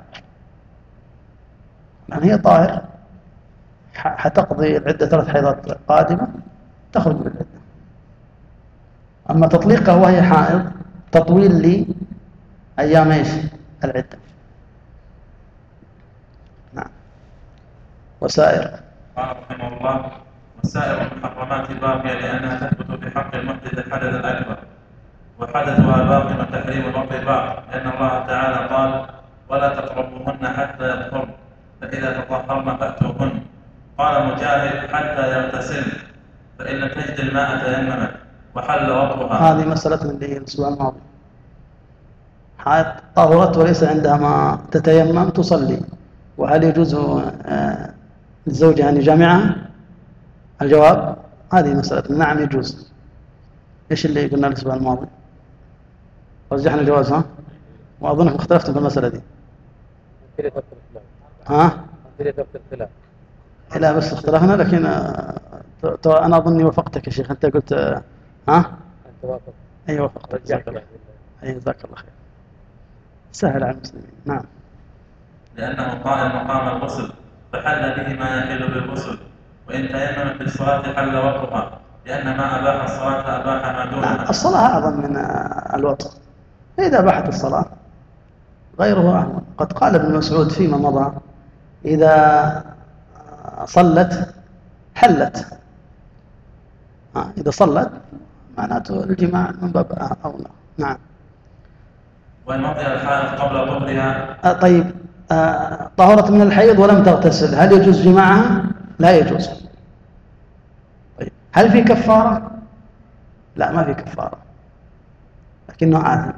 لأن هي طاهر حتقضي العدة ثلاث حيضات قادمة تخرج من العدة. أما تطليقها وهي حائض تطويل لي أيام إيش؟ العدة. نعم. وسائر قال رحمه الله: وسائر المحرمات باقية لأنها تثبت في حق المحدث الحدث الأكبر، وحدثها باق وتحريم الرفع باق، لأن الله تعالى قال: ولا تقربوهن حتى يطهرن فإذا تطهرن فأتوهن. قال مجاهد: حتى يغتسلن، فإن لم تجد الماء تيممت وحل وطئها. هذه مسألة اللي الأسبوع الماضي، حائض طهرت وليس عندها ما تتيمم تصلي، وهل يجوز للزوجة أن يجامعها؟ الجواب هذه مسألة نعم يجوز. إيش اللي قلنا الأسبوع الماضي؟ رجحنا الجواز، ها؟ وأظنكم اختلفتم في المسألة دي. ها؟ لا بس اختلفنا، لكن أنا أظني وفقتك يا شيخ، أنت قلت ها؟ أنت وافق. أي وفقتك، جزاك الله. أي جزاك الله خير. سهل على المسلمين. نعم. لأنه قائم مقام الغسل فحل به ما يحل بالغسل، وإن تيممت بالصلاة حل وطئها، لأن ما أباح الصلاة أباح ما دونها. نعم. الصلاة أعظم من الوطء، فإذا أباحت الصلاة غيره أهون. قد قال ابن مسعود فيما مضى: إذا صلت حلت، آه إذا صلت معناته الجماع من باب أولى. نعم. وإن وطئ الحائض قبل طهرها. آه طيب آه طهرت من الحيض ولم تغتسل، هل يجوز جماعها؟ لا يجوز. طيب هل في كفارة؟ لا ما في كفارة. لكنه آثم.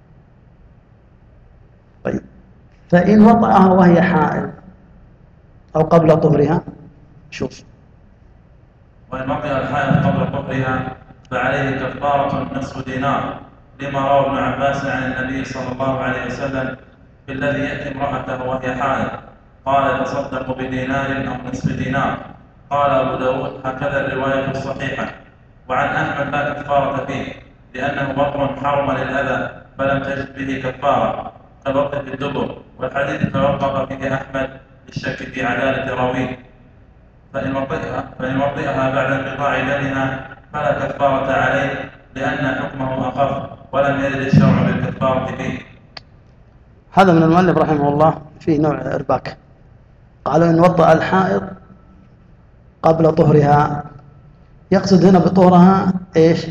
طيب، فإن وطأها وهي حائض أو قبل طهرها، شوف، وإن وطئ الحائض قبل طهرها فعليه كفارة نصف دينار، لما روى ابن عباس عن النبي صلى الله عليه وسلم في الذي يأتي امرأته وهي حائض قال تصدق بدينار أو نصف دينار. قال أبو داود هكذا الرواية الصحيحة. وعن أحمد لا كفارة فيه لأنه بطن حرم للأذى فلم تجد به كفارة كالوقت في الدبر، والحديث توقف فيه أحمد للشك في عدالة راويه. فإن وطئها, فإن وطئها بعد انقطاع دمها فلا كفارة عليه لأن حكمه أخف ولم يرد الشرع بالكفارة فيه. هذا من المؤلف رحمه الله فيه نوع إرباك. قالوا إن وطأ الحائض قبل طهرها، يقصد هنا بطهرها إيش؟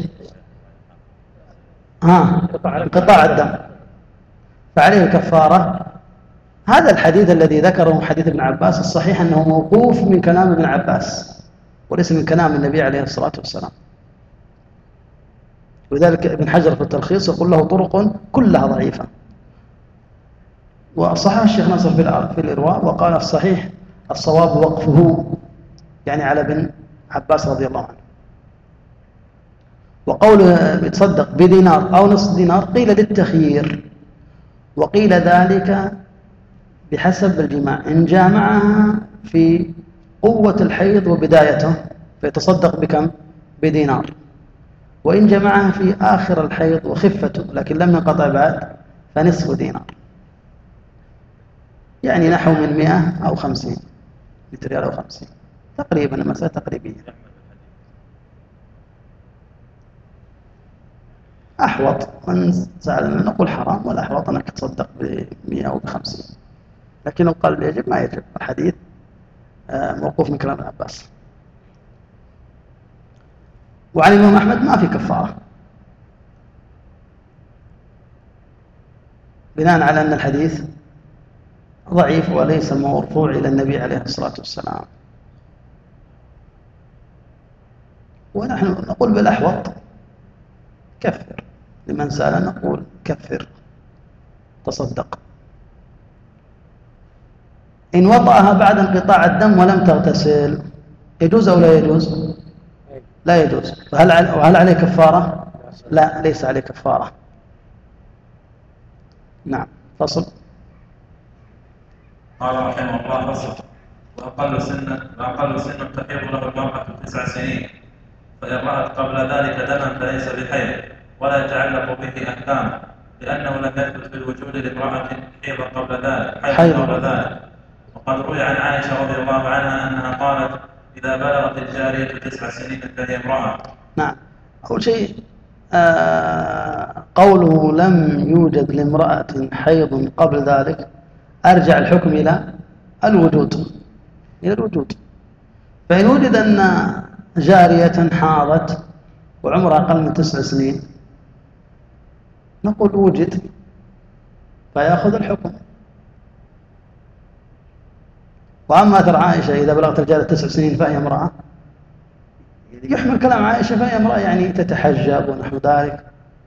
ها، انقطاع الدم، فعليه الكفارة. هذا الحديث الذي ذكره حديث ابن عباس الصحيح أنه موقوف من كلام ابن عباس وليس من كلام النبي عليه الصلاة والسلام. ولذلك ابن حجر في التلخيص يقول له طرق كلها ضعيفة. وصحح الشيخ ناصر في الإرواء وقال الصحيح الصواب وقفه، يعني على ابن عباس رضي الله عنه. وقوله يتصدق بدينار أو نصف دينار قيل للتخيير، وقيل ذلك بحسب الجماع. إن جامعها في قوة الحيض وبدايته فيتصدق بكم؟ بدينار. وإن جمعها في آخر الحيض وخفته لكن لم ينقطع بعد فنصف دينار، يعني نحو من مئة أو خمسين، مئة ريال أو خمسين تقريبا، المسألة تقريبية. أحوط من سأل نقول حرام، والأحوط أنك تصدق بمئة أو بخمسين، لكن القلب يجب ما يجب. الحديث موقوف من كلام ابن عباس. وعن الإمام أحمد ما في كفارة، بناء على أن الحديث ضعيف وليس مرفوع إلى النبي عليه الصلاة والسلام. ونحن نقول بالأحوط كفر، لمن سأل نقول كفر تصدق. إن وطأها بعد انقطاع الدم ولم تغتسل يجوز أو لا يجوز؟ لا يجوز. وهل وهل عليه كفارة؟ لا، ليس عليه كفارة. نعم. فصل. قال رحمه الله فصل. وأقل سن وأقل سن تحيض له المرأة تسع سنين، فإن رأت قبل ذلك دما فليس بحيض ولا يتعلق به أحكام، لأنه لم يثبت في الوجود لامرأة حيض قبل ذلك حيض قبل ذلك. وقد روي عن عائشة رضي الله عنها أنها قالت إذا بلغت الجارية تسع سنين فهي امرأة. نعم. أول شيء آه قوله لم يوجد لامرأة حيض قبل ذلك أرجع الحكم إلى الوجود، إلى الوجود. فإن وجد أن جارية حاضت وعمرها أقل من تسع سنين نقول وجد فيأخذ الحكم. وأما أثر عائشة إذا بلغت الجارية تسع سنين فهي امرأة، يحمل كلام عائشة فهي امرأة يعني تتحجب ونحو ذلك.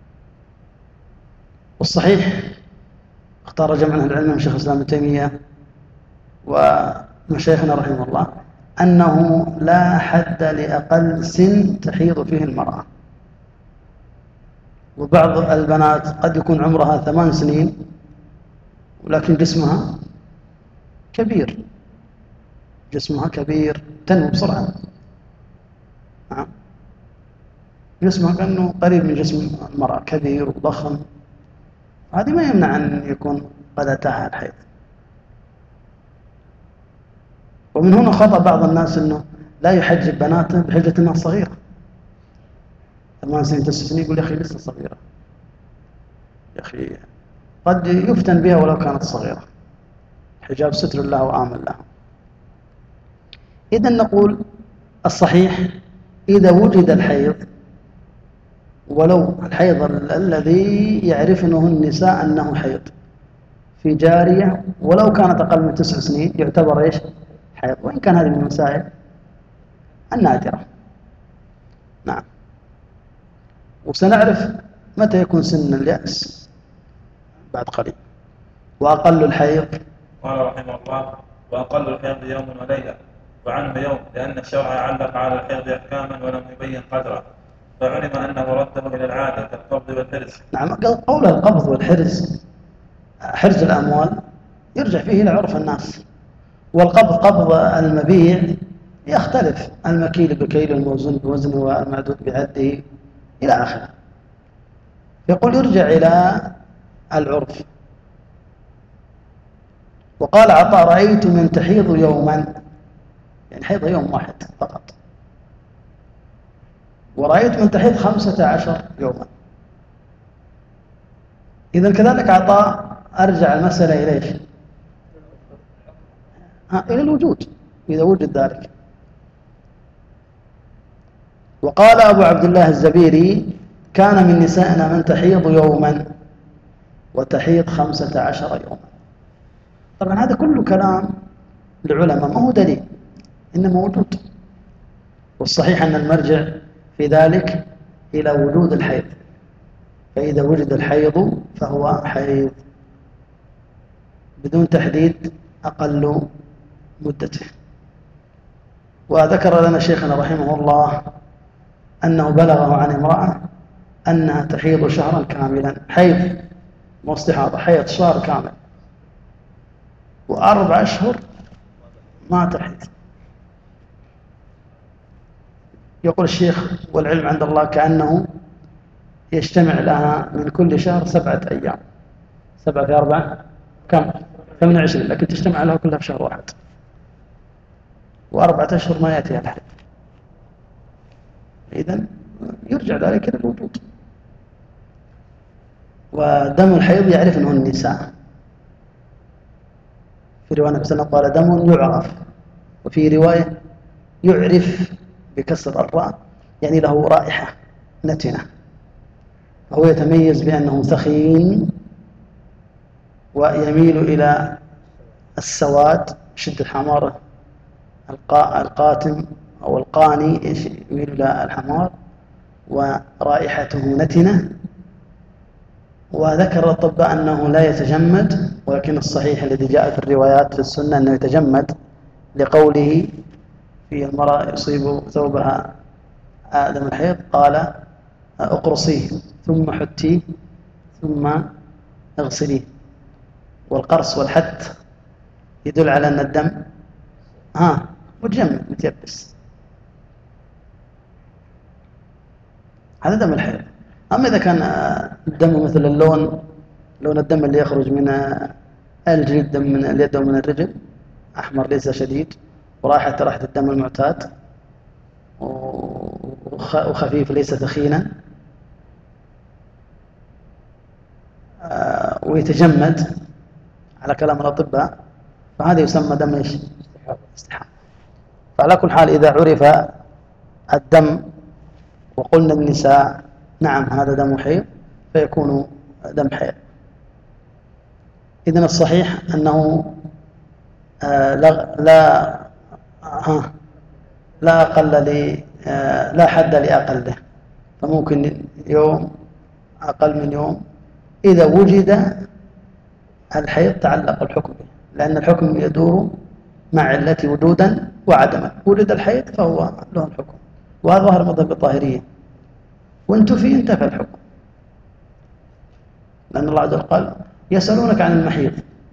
والصحيح اختار جمع من العلم من شيخ الإسلام ابن تيمية ومشايخنا رحمه الله أنه لا حد لأقل سن تحيض فيه المرأة. وبعض البنات قد يكون عمرها ثمان سنين ولكن جسمها كبير، جسمها كبير تنمو بسرعة. نعم، جسمها كأنه قريب من جسم المرأة، كبير وضخم. هذه ما يمنع أن يكون قد أتاها الحيض. ومن هنا خطأ بعض الناس أنه لا يحجب بناته بحجة أنها صغيرة، ثمان سنين تسع سنين يقول يا أخي لسه صغيرة، يا أخي قد يفتن بها ولو كانت صغيرة. حجاب ستر الله وآمن لها. إذن نقول الصحيح إذا وجد الحيض، ولو الحيض الذي يعرفنه النساء أنه حيض في جارية ولو كانت أقل من تسع سنين يعتبر إيش؟ حيض، وإن كان هذه من المسائل النادرة. نعم. وسنعرف متى يكون سن اليأس؟ بعد قليل. وأقل الحيض؟ قال رحمه الله: وأقل الحيض يوم وليلة، وعنه يوم، لأن الشرع علق على الحيض أحكاما ولم يبين قدره، فعلم أنه رده إلى العادة كالقبض والحرز. نعم، قول القبض والحرز، حرز الأموال يرجع فيه إلى عرف الناس، والقبض قبض المبيع يختلف، المكيل بكيل، الموزون بوزنه، والمعدود بعده إلى آخره. يقول يرجع إلى العرف. وقال عطاء: رأيت من تحيض يوما، يعني حيض يوم واحد فقط، ورأيت من تحيض خمسة عشر يوما. إذا كذلك عطاء أرجع المسألة إليه، إلى الوجود إذا وجد ذلك. وقال أبو عبد الله الزبيري: كان من نسائنا من تحيض يوما وتحيض خمسة عشر يوما. طبعا هذا كله كلام العلماء، ما هو دليل، إنما وجود. والصحيح أن المرجع في ذلك إلى وجود الحيض، فإذا وجد الحيض فهو حيض بدون تحديد أقل مدته. وذكر لنا شيخنا رحمه الله أنه بلغه عن امرأة أنها تحيض شهرا كاملا، حيض مو استحاضة، حيض شهر كامل، وأربع أشهر ما تحيض. يقول الشيخ: والعلم عند الله كأنه يجتمع لها من كل شهر سبعة أيام، سبعة في أربعة كم؟ ثمانية وعشرين، لكن تجتمع لها كلها في شهر واحد، وأربعة أشهر ما يأتيها الحيض. إذن يرجع ذلك إلى الوجود. ودم الحيض يعرف أنه النساء، في رواية النبي صلى الله عليه وسلم قال: دم يعرف، وفي رواية يعرف بكسر الراء، يعني له رائحة نتنة، فهو يتميز بأنه ثخين ويميل إلى السواد، شد الحمارة، القاتم أو القاني يميل إلى الحمار، ورائحته نتنة. وذكر الأطباء أنه لا يتجمد، ولكن الصحيح الذي جاء في الروايات في السنة أنه يتجمد، لقوله في المرأة يصيب ثوبها دم الحيض قال: اقرصيه ثم حتيه ثم اغسليه. والقرص والحت يدل على أن الدم ها متجمد متيبس، هذا دم الحيض. أما إذا كان الدم مثل اللون، لون الدم اللي يخرج من الجلد، دم من اليد ومن الرجل، أحمر ليس شديد، ورائحة رائحة الدم المعتاد، وخفيف ليس ثخينا، ويتجمد على كلام الأطباء، فهذا يسمى دم إيش؟ استحاضة. فعلى كل حال إذا عرف الدم وقلنا النساء نعم هذا دم حيض، فيكون دم حيض. إذن الصحيح أنه آه لا لا, آه لا أقل لي آه لا حد لأقله، فممكن يوم أقل من يوم. إذا وجد الحيض تعلق الحكم به، لأن الحكم يدور مع علته وجودا وعدما. وجد الحيض فهو له الحكم، وهذا ظاهر مذهب الظاهرية، وانتفي انتفى الحكم، لأن الله عز وجل قال: يسألونك عن المحيض،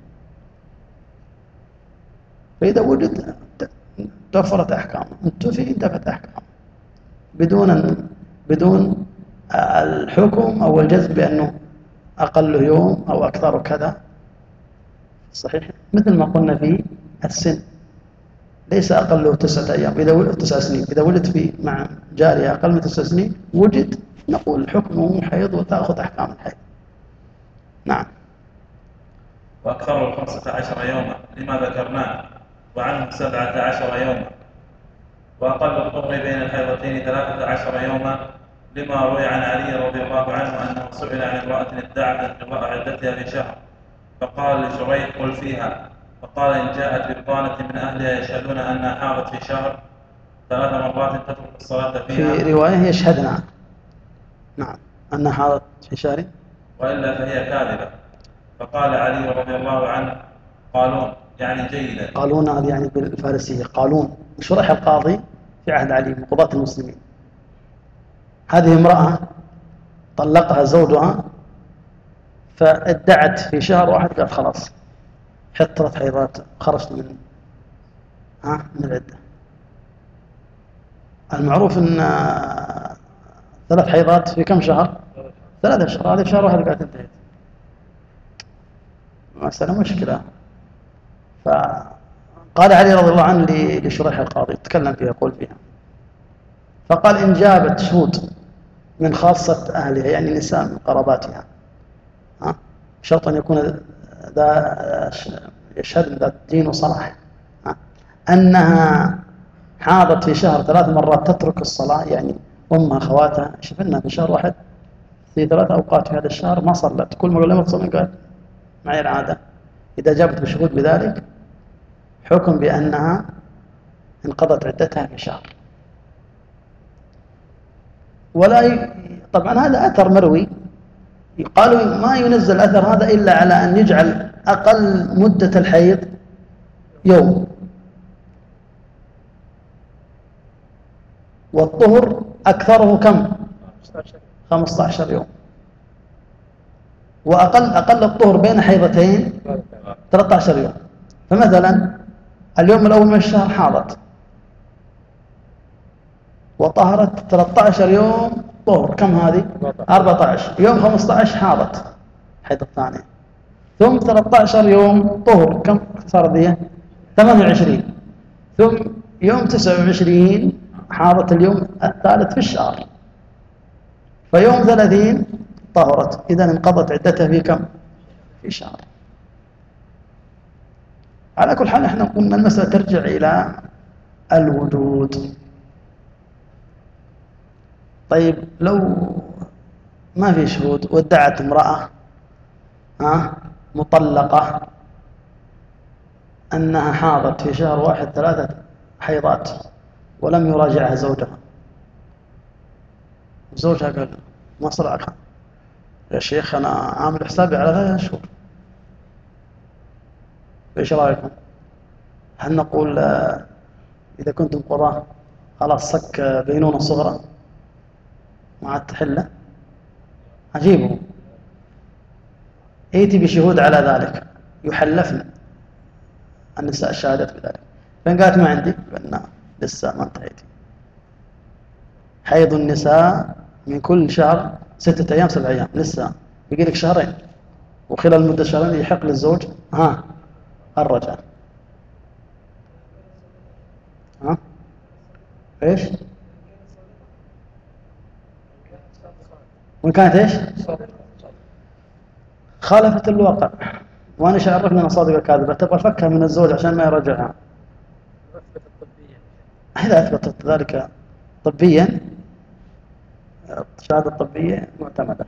فإذا وجد توفرت أحكام، انتفي انتفت أحكام، بدون بدون الحكم أو الجزم بأنه أقل يوم أو أكثر كذا. صحيح، مثل ما قلنا في السن، ليس أقل تسعة أيام، إذا ولد تسع سنين، إذا ولد في مع جارية أقل من تسع سنين وجد، نقول حكمه حيض وتأخذ أحكام الحيض. نعم. وأكثر الخمسة عشر يوما لما ذكرناه، وعنه سبعة عشر يوما. وأقل الطهر بين الحيضتين ثلاثة عشر يوما، لما روي عن علي رضي الله عنه أنه سئل عن امرأة ادعت انقضاء عدتها في شهر، فقال لشريح: قل فيها. فقال: إن جاءت ببطانة من أهلها يشهدون أنها حاضت في شهر ثلاث مرات تترك الصلاة فيها. في رواية يشهدنا. نعم، أنها حاضت في شهر، وإلا فهي كاذبة. فقال علي رضي الله عنه: قالون، يعني جيدا. قالون هذه يعني بالفارسية قالون. شريح القاضي في عهد علي من قضاة المسلمين. هذه امرأة طلقها زوجها فادعت في شهر واحد قال خلاص حط ثلاث حيضات خرجت من ها من العدة. المعروف أن ثلاث حيضات في كم شهر؟ ثلاثة أشهر. هذه في شهر واحد قالت انتهت. مسألة مشكلة. فقال علي رضي الله عنه لشريح القاضي تكلم فيها يقول فيها، فقال إن جابت شهود من خاصة أهلها يعني نساء من قراباتها، ها شرط أن يكون ذا يشهد ذات دين وصلاح، ها أنها حاضت في شهر ثلاث مرات تترك الصلاة، يعني أمها أخواتها شفنا في شهر واحد في ثلاث أوقات في هذا الشهر ما صلت، كل ما قال لها تصلي قال معي العادة. إذا جابت بشهود بذلك حكم بأنها انقضت عدتها في شهر. ولا ي... طبعا هذا أثر مروي، قالوا ما ينزل الأثر هذا إلا على أن يجعل أقل مدة الحيض يوم، والطهر أكثره كم؟ خمسة عشر يوم، وأقل أقل الطهر بين حيضتين ثلاثة عشر يوم. فمثلا اليوم الأول من الشهر حاضت وطهرت ثلاثة عشر يوم طهر، كم هذه؟ أربعة عشر يوم. خمسة عشر حاضت حيض الثانية، ثم ثلاثة عشر يوم طهر، كم صار ذي؟ ثمانية وعشرين، ثم يوم تسعة وعشرين حاضت اليوم الثالث في الشهر، فيوم ثلاثين طهرت، إذا انقضت عدتها في كم؟ في شهر. على كل حال احنا قلنا المسألة ترجع إلى الوجود. طيب لو ما في شهود وادعت امرأة ها مطلقة أنها حاضت في شهر واحد ثلاثة حيضات ولم يراجعها زوجها، زوجها قال ما صلعك يا شيخ أنا عامل حسابي على ثلاثة شهور، إيش رأيكم؟ هل نقول إذا كنتم قضاة خلاص صك بينونة صغرى ما عاد تحله؟ عجيبه ائتي بشهود على ذلك يحلفن النساء الشهادات بذلك. فإن قالت ما عندي قلنا لسه ما انتهيتي. حيض النساء من كل شهر ستة أيام سبع أيام، لسه يجي لك شهرين، وخلال المدة شهرين يحق للزوج ها الرجعة. ها ايش؟ وإن كانت ايش؟ خالفت الواقع، وانا ايش عرفنا انها صادقة كاذبة؟ تبغى فكها من الزوج عشان ما يرجعها. إذا أثبتت ذلك طبيا الشهادة الطبية معتمدة.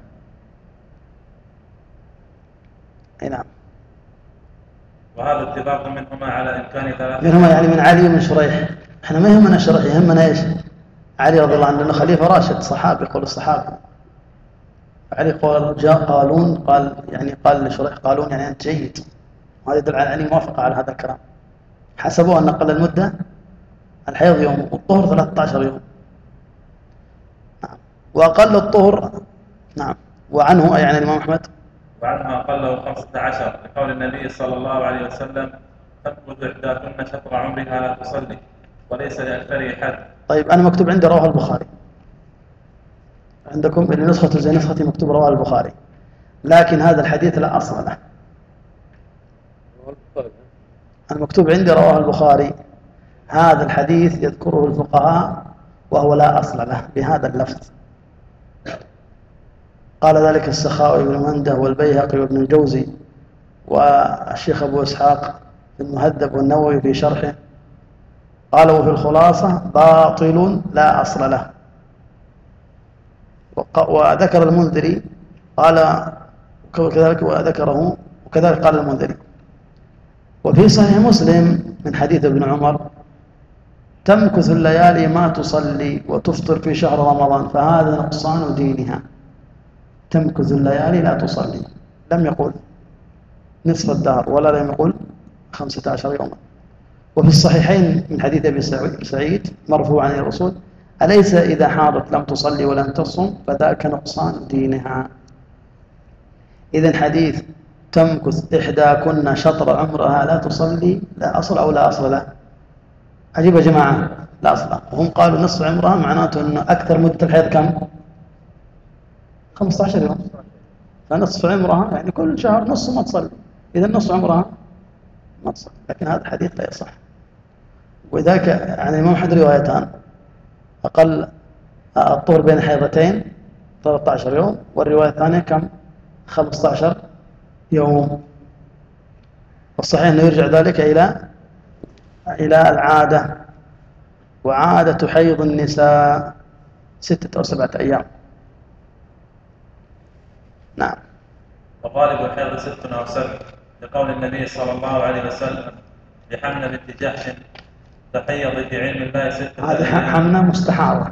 أي نعم. وهذا اتفاق منهما على إمكان ثلاثة منهما يعني من علي ومن شريح. احنا ما يهمنا شريح، يهمنا ايش؟ علي رضي الله عنه لأنه خليفة راشد صحابي، يقول الصحابة. علي قال جاء قالون، قال يعني قال لشريح قالون يعني أنت جيد، وهذا يدل على علي موافقة على هذا الكلام. حسبوا أن أقل المدة الحيض يوم والطهر ثلاثة عشر يوم. نعم. وأقل الطهر نعم. وعنه يعني الإمام أحمد وعنها أقله خمسة عشر لقول النبي صلى الله عليه وسلم: تنقض إحداكن شطر عمرها لا تصلي وليس لأكثره حد. طيب أنا مكتوب عندي رواه البخاري، عندكم اللي نسخة زي نسختي مكتوب رواه البخاري، لكن هذا الحديث لا أصل له. المكتوب عندي رواه البخاري، هذا الحديث يذكره الفقهاء وهو لا أصل له بهذا اللفظ. قال ذلك السخاوي بن منده والبيهقي وابن الجوزي والشيخ أبو إسحاق في المهذب والنووي في شرحه، قالوا في الخلاصة باطل لا أصل له. وذكر المنذري قال وكذلك وذكره وكذلك قال المنذري. وفي صحيح مسلم من حديث ابن عمر: تمكث الليالي ما تصلي وتفطر في شهر رمضان فهذا نقصان دينها. تمكث الليالي لا تصلي، لم يقل نصف الدهر ولا لم يقل خمسة عشر يوما. وفي الصحيحين من حديث أبي سعيد مرفوعا عن الرسول: أليس إذا حاضت لم تصلي ولم تصم فذاك نقصان دينها. إذن حديث تمكث إحداكن شطر عمرها لا تصلي لا أصل أو لا أصل له؟ عجيب يا جماعة، لا أصل. وهم قالوا نصف عمرها معناته أنه أكثر مدة الحيض كم؟ خمسة عشر يوم. فنصف عمرها يعني كل شهر نص ما تصلي، إذا نصف عمرها ما تصلي. لكن هذا الحديث لا يصح. وذاك يعني الإمام أحمد روايتان: أقل الطهر بين حيضتين ثلاثة عشر يوم، والرواية الثانية كم؟ خمسة عشر يوم. والصحيح أنه يرجع ذلك إلى إلى العادة، وعادة حيض النساء ستة أو سبعة أيام. نعم. وغالب الحيض ست أو سبع، لقول النبي صلى الله عليه وسلم لحمنة بنت جحش: تحيض في علم الله ستة هذه حمنة مستحاضة،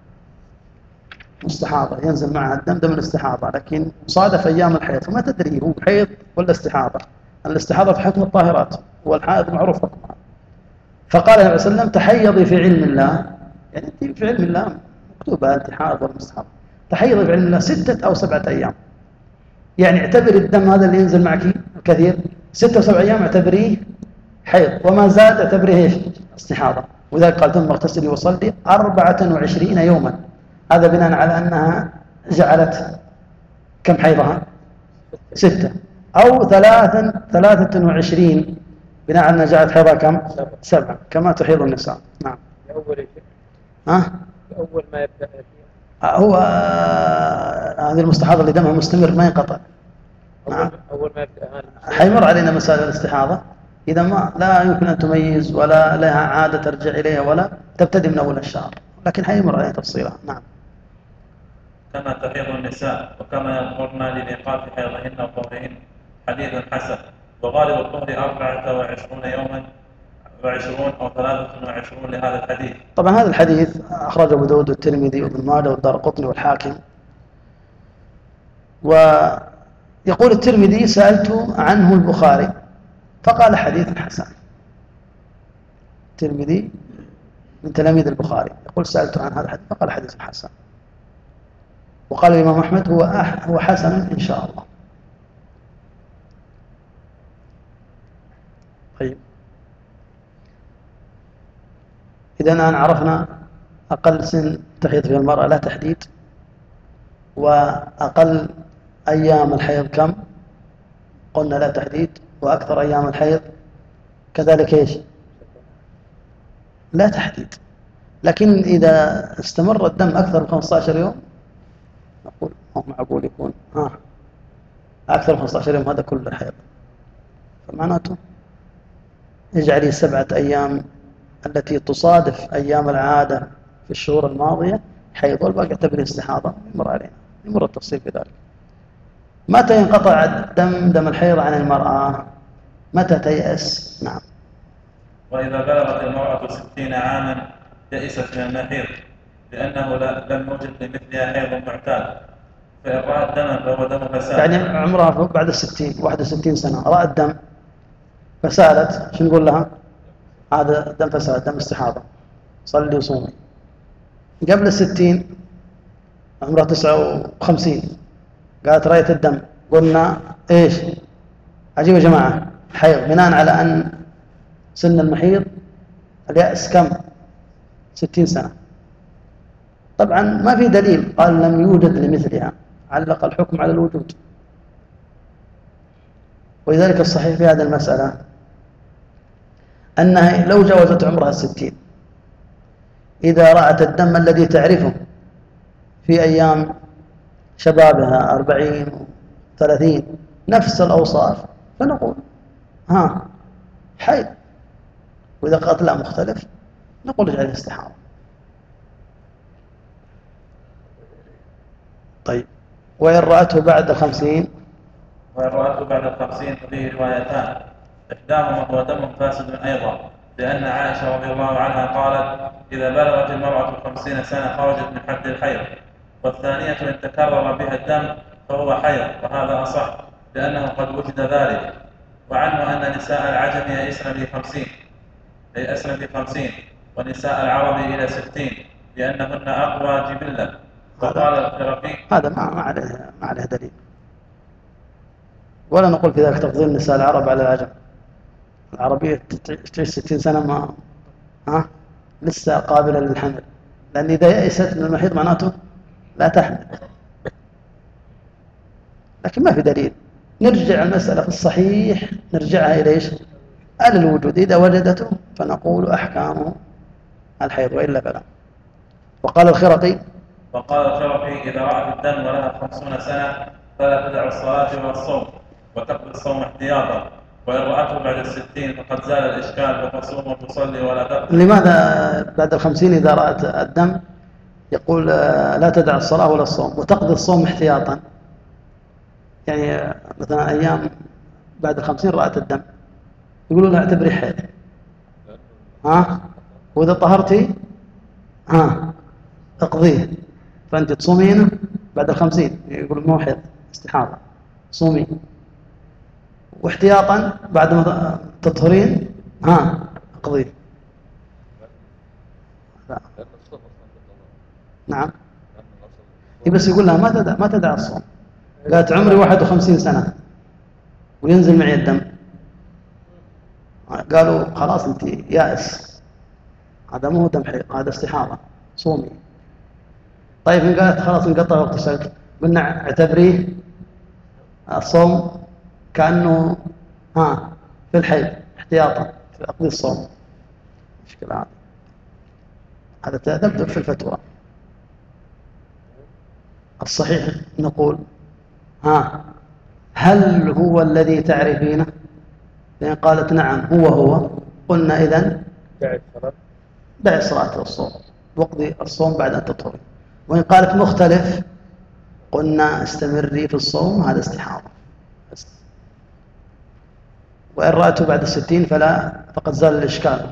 مستحاضة ينزل معها الدم دم الاستحاضة، لكن صادف أيام الحيض فما تدري هو حيض ولا استحاضة. الاستحاضة في حكم الطاهرات والحائض معروف حكمها. فقال النبي صلى الله عليه وسلم: تحيضي في علم الله، يعني أنت في علم الله مكتوبة أنت حائض ولا مستحاضة، تحيضي في علم الله ستة أو سبعة أيام. يعني اعتبر الدم هذا اللي ينزل معك الكثير ستة أو سبعة أيام اعتبريه حيض، وما زاد اعتبريه ايش؟ استحاضة. وذلك قال: ثم اغتسلي وصلي أربعة وعشرين يوما. هذا بناء على أنها جعلت كم حيضها؟ ستة أو ثلاثا ثلاثة وعشرين بناء على أنها جعلت حيضها كم؟ سبعة، كما تحيض النساء. نعم. أول شيء ها؟ أول ما يبدأ هو هذه المستحاضة اللي دمها مستمر ما ينقطع. نعم. أول ما يبدأ حيمر علينا مسائل الاستحاضة، إذا ما لا يمكن أن تميز ولا لها عادة ترجع إليها ولا تبتدي من أول الشهر، لكن حيمر عليها تفصيلها. نعم. كما تحيض النساء وكما يطهرن لميقات حيضهن وطهرهن، حديث حسن. وغالب الطهر أربعة وعشرون يوما وعشرون أو ثلاثة وعشرون لهذا الحديث. طبعا هذا الحديث أخرجه أبو داود والترمذي وابن ماجه والدارقطني والحاكم. ويقول الترمذي: سألت عنه البخاري فقال حديث حسن. الترمذي من تلاميذ البخاري يقول: سألت عن هذا الحديث فقال حديث حسن. وقال الإمام أحمد: هو هو حسن إن شاء الله. طيب، إذا الآن عرفنا أقل سن تحيض فيها المرأة لا تحديد، وأقل أيام الحيض كم؟ قلنا لا تحديد، وأكثر أيام الحيض كذلك إيش؟ لا تحديد. لكن إذا استمر الدم أكثر من خمسة عشر يوم نقول هو معقول يكون ها أكثر من خمسة عشر يوم هذا كل الحيض، فمعناته اجعلي سبعة أيام التي تصادف أيام العادة في الشهور الماضية حيض، والباقي اعتبريه استحاضة. يمر علينا يمر التفصيل في ذلك. متى ينقطع الدم دم الحيض عن المرأة؟ متى تيأس؟ نعم. وإذا بلغت المرأة ستين عاما يئست من المحيض، لأنه لم يوجد لمثلها حيض معتاد، فإن رأت دما فهو دم فساد. يعني عمرها بعد الستين، واحد وستين سنة، رأت دم فسالت، شو نقول لها؟ هذا دم فساد، دم استحاضة، صلي وصومي. قبل الستين عمرها تسعة وخمسين قالت رأيت الدم، قلنا إيش؟ عجيب يا جماعة، حيض، بناء على أن سن المحيض اليأس كم؟ ستين سنة. طبعا ما في دليل قال لم يوجد لمثلها، علق الحكم على الوجود. ولذلك الصحيح في هذه المسألة أنها لو جاوزت عمرها الستين إذا رأت الدم الذي تعرفه في أيام شبابها أربعين ثلاثين نفس الأوصاف فنقول ها حيض، وإذا قالت لا مختلف نقول اجعل الاستحاضة. طيب، وإن رأته بعد الخمسين؟ وإن رأته بعد الخمسين فيه روايتان، إحداهما هو دم فاسد أيضا، لأن عائشة رضي الله عنها قالت: إذا بلغت المرأة خمسين سنة خرجت من حد الحيض. والثانية إن تكرر بها الدم فهو حيض، وهذا أصح لأنه قد وجد ذلك. وعنه أن نساء العجم يئسن بخمسين يئسن بخمسين ونساء العرب إلى ستين لأنهن أقوى جبلة. وقال الخرقي هذا ما ما عليه ما عليه دليل، ولا نقول في ذلك تفضيل نساء العرب على العجم. العربية تعيش ستين سنة ما ها لسه قابلة للحمل، لأن إذا يئست من المحيض معناته لا تحمل. لكن ما في دليل. نرجع المسألة في الصحيح، نرجعها إلى إيش؟ إلى الوجود. إذا وجدته فنقول أحكامه الحيض، وإلا فلا. وقال الخرقي وقال الخرقي إذا رأت الدم ولها خمسون سنة فلا تدع الصلاة ولا الصوم، وتقضي الصوم احتياطا. وإن رأته بعد الستين فقد زال الإشكال، فتصوم وتصلي ولا تقضي. لماذا بعد الخمسين إذا رأت الدم يقول لا تدع الصلاة ولا الصوم وتقضي الصوم احتياطا؟ يعني مثلا أيام بعد الخمسين رأت الدم يقولوا لها اعتبري حيض، ها، وإذا طهرتي ها اقضيه، فأنت تصومين بعد الخمسين يقول مو حيض استحاضة، صومي. واحتياطا بعد ما تطهرين ها اقضيه. نعم. بس يقول لها ما تدع ما تدع الصوم. قالت عمري واحد وخمسين سنة وينزل معي الدم. قالوا خلاص انت يائس، هذا مو دم حيض، هذا استحاضة، صومي. طيب إن قالت خلاص انقطع وقت الشهر، قلنا اعتبريه الصوم كأنه ها في الحيض احتياطا في أقضي الصوم. مشكلة هذا، هذا تذبذب في الفتوى. الصحيح نقول ها هل هو الذي تعرفينه؟ لأن قالت نعم هو هو، قلنا إذن دع الصلاة والصوم واقضي الصوم بعد أن تطهري. وإن قالت مختلف قلنا استمري في الصوم، هذا استحاضة. وإن رأته بعد الستين فلا، فقد زال الإشكال.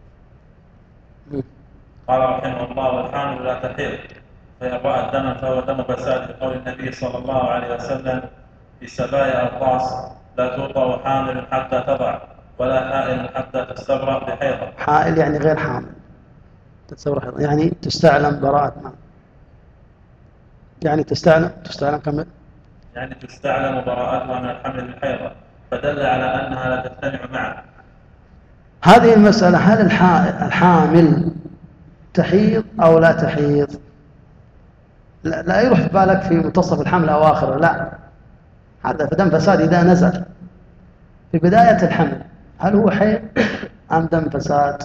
قال رحمه الله والحامل لا تحيض، فإن رأت دما فهو دم فساد، لقول النبي صلى الله عليه وسلم في سبايا القاص لا توطأ حامل حتى تضع ولا حائل حتى تستبرأ بحيضة. حائل يعني غير حامل، تستبرأ يعني تستعلم براءة ما، يعني تستعلم تستعلم كمل يعني تستعلم براءتها من الحمل بالحيضة، فدل على أنها لا تجتمع معا. هذه المسألة هل الحامل تحيض أو لا تحيض؟ لا, لا يروح في بالك في منتصف الحمل أو آخره، لا، هذا دم فساد إذا نزل في بداية الحمل، هل هو حيض أم دم فساد؟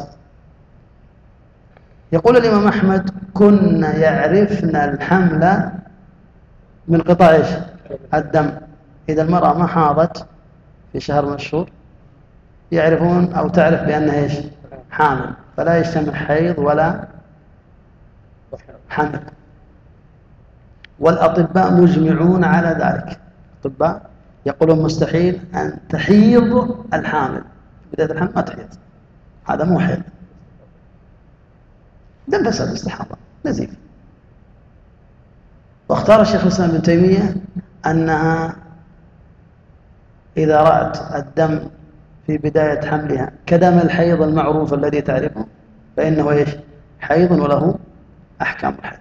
يقول الإمام أحمد كنا يعرفن الحمل من قطاع إيش؟ الدم. إذا المرأة ما حاضت في شهر من الشهور يعرفون أو تعرف بأنها إيش؟ حامل، فلا يجتمع حيض ولا حمل. والأطباء مجمعون على ذلك. الأطباء يقولون مستحيل أن تحيض الحامل، بداية الحمل ما تحيض، هذا مو حيض، دم فساد استحاضة نزيف. واختار الشيخ الإسلام ابن تيمية أنها إذا رأت الدم في بداية حملها كدم الحيض المعروف الذي تعرفه فإنه إيش؟ حيض وله أحكام الحيض.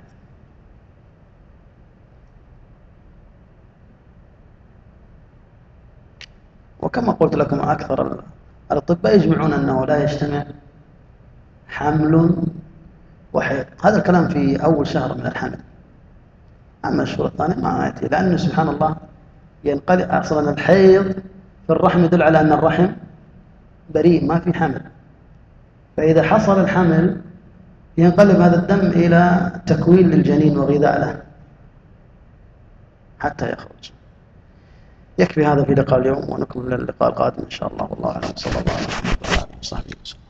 وكما قلت لكم أكثر الأطباء يجمعون أنه لا يجتمع حمل وحيض. هذا الكلام في أول شهر من الحمل، أما الشهور الثانية ما يأتي، لأنه سبحان الله ينقلب أصلا الحيض في الرحم يدل على أن الرحم بريء ما في حمل، فإذا حصل الحمل ينقلب هذا الدم إلى تكوين للجنين وغذاء له حتى يخرج. يكفي هذا في لقاء اليوم، ونكمل اللقاء القادم إن شاء الله. والله أعلم. صلى الله عليه وسلم وصحبه وسلم.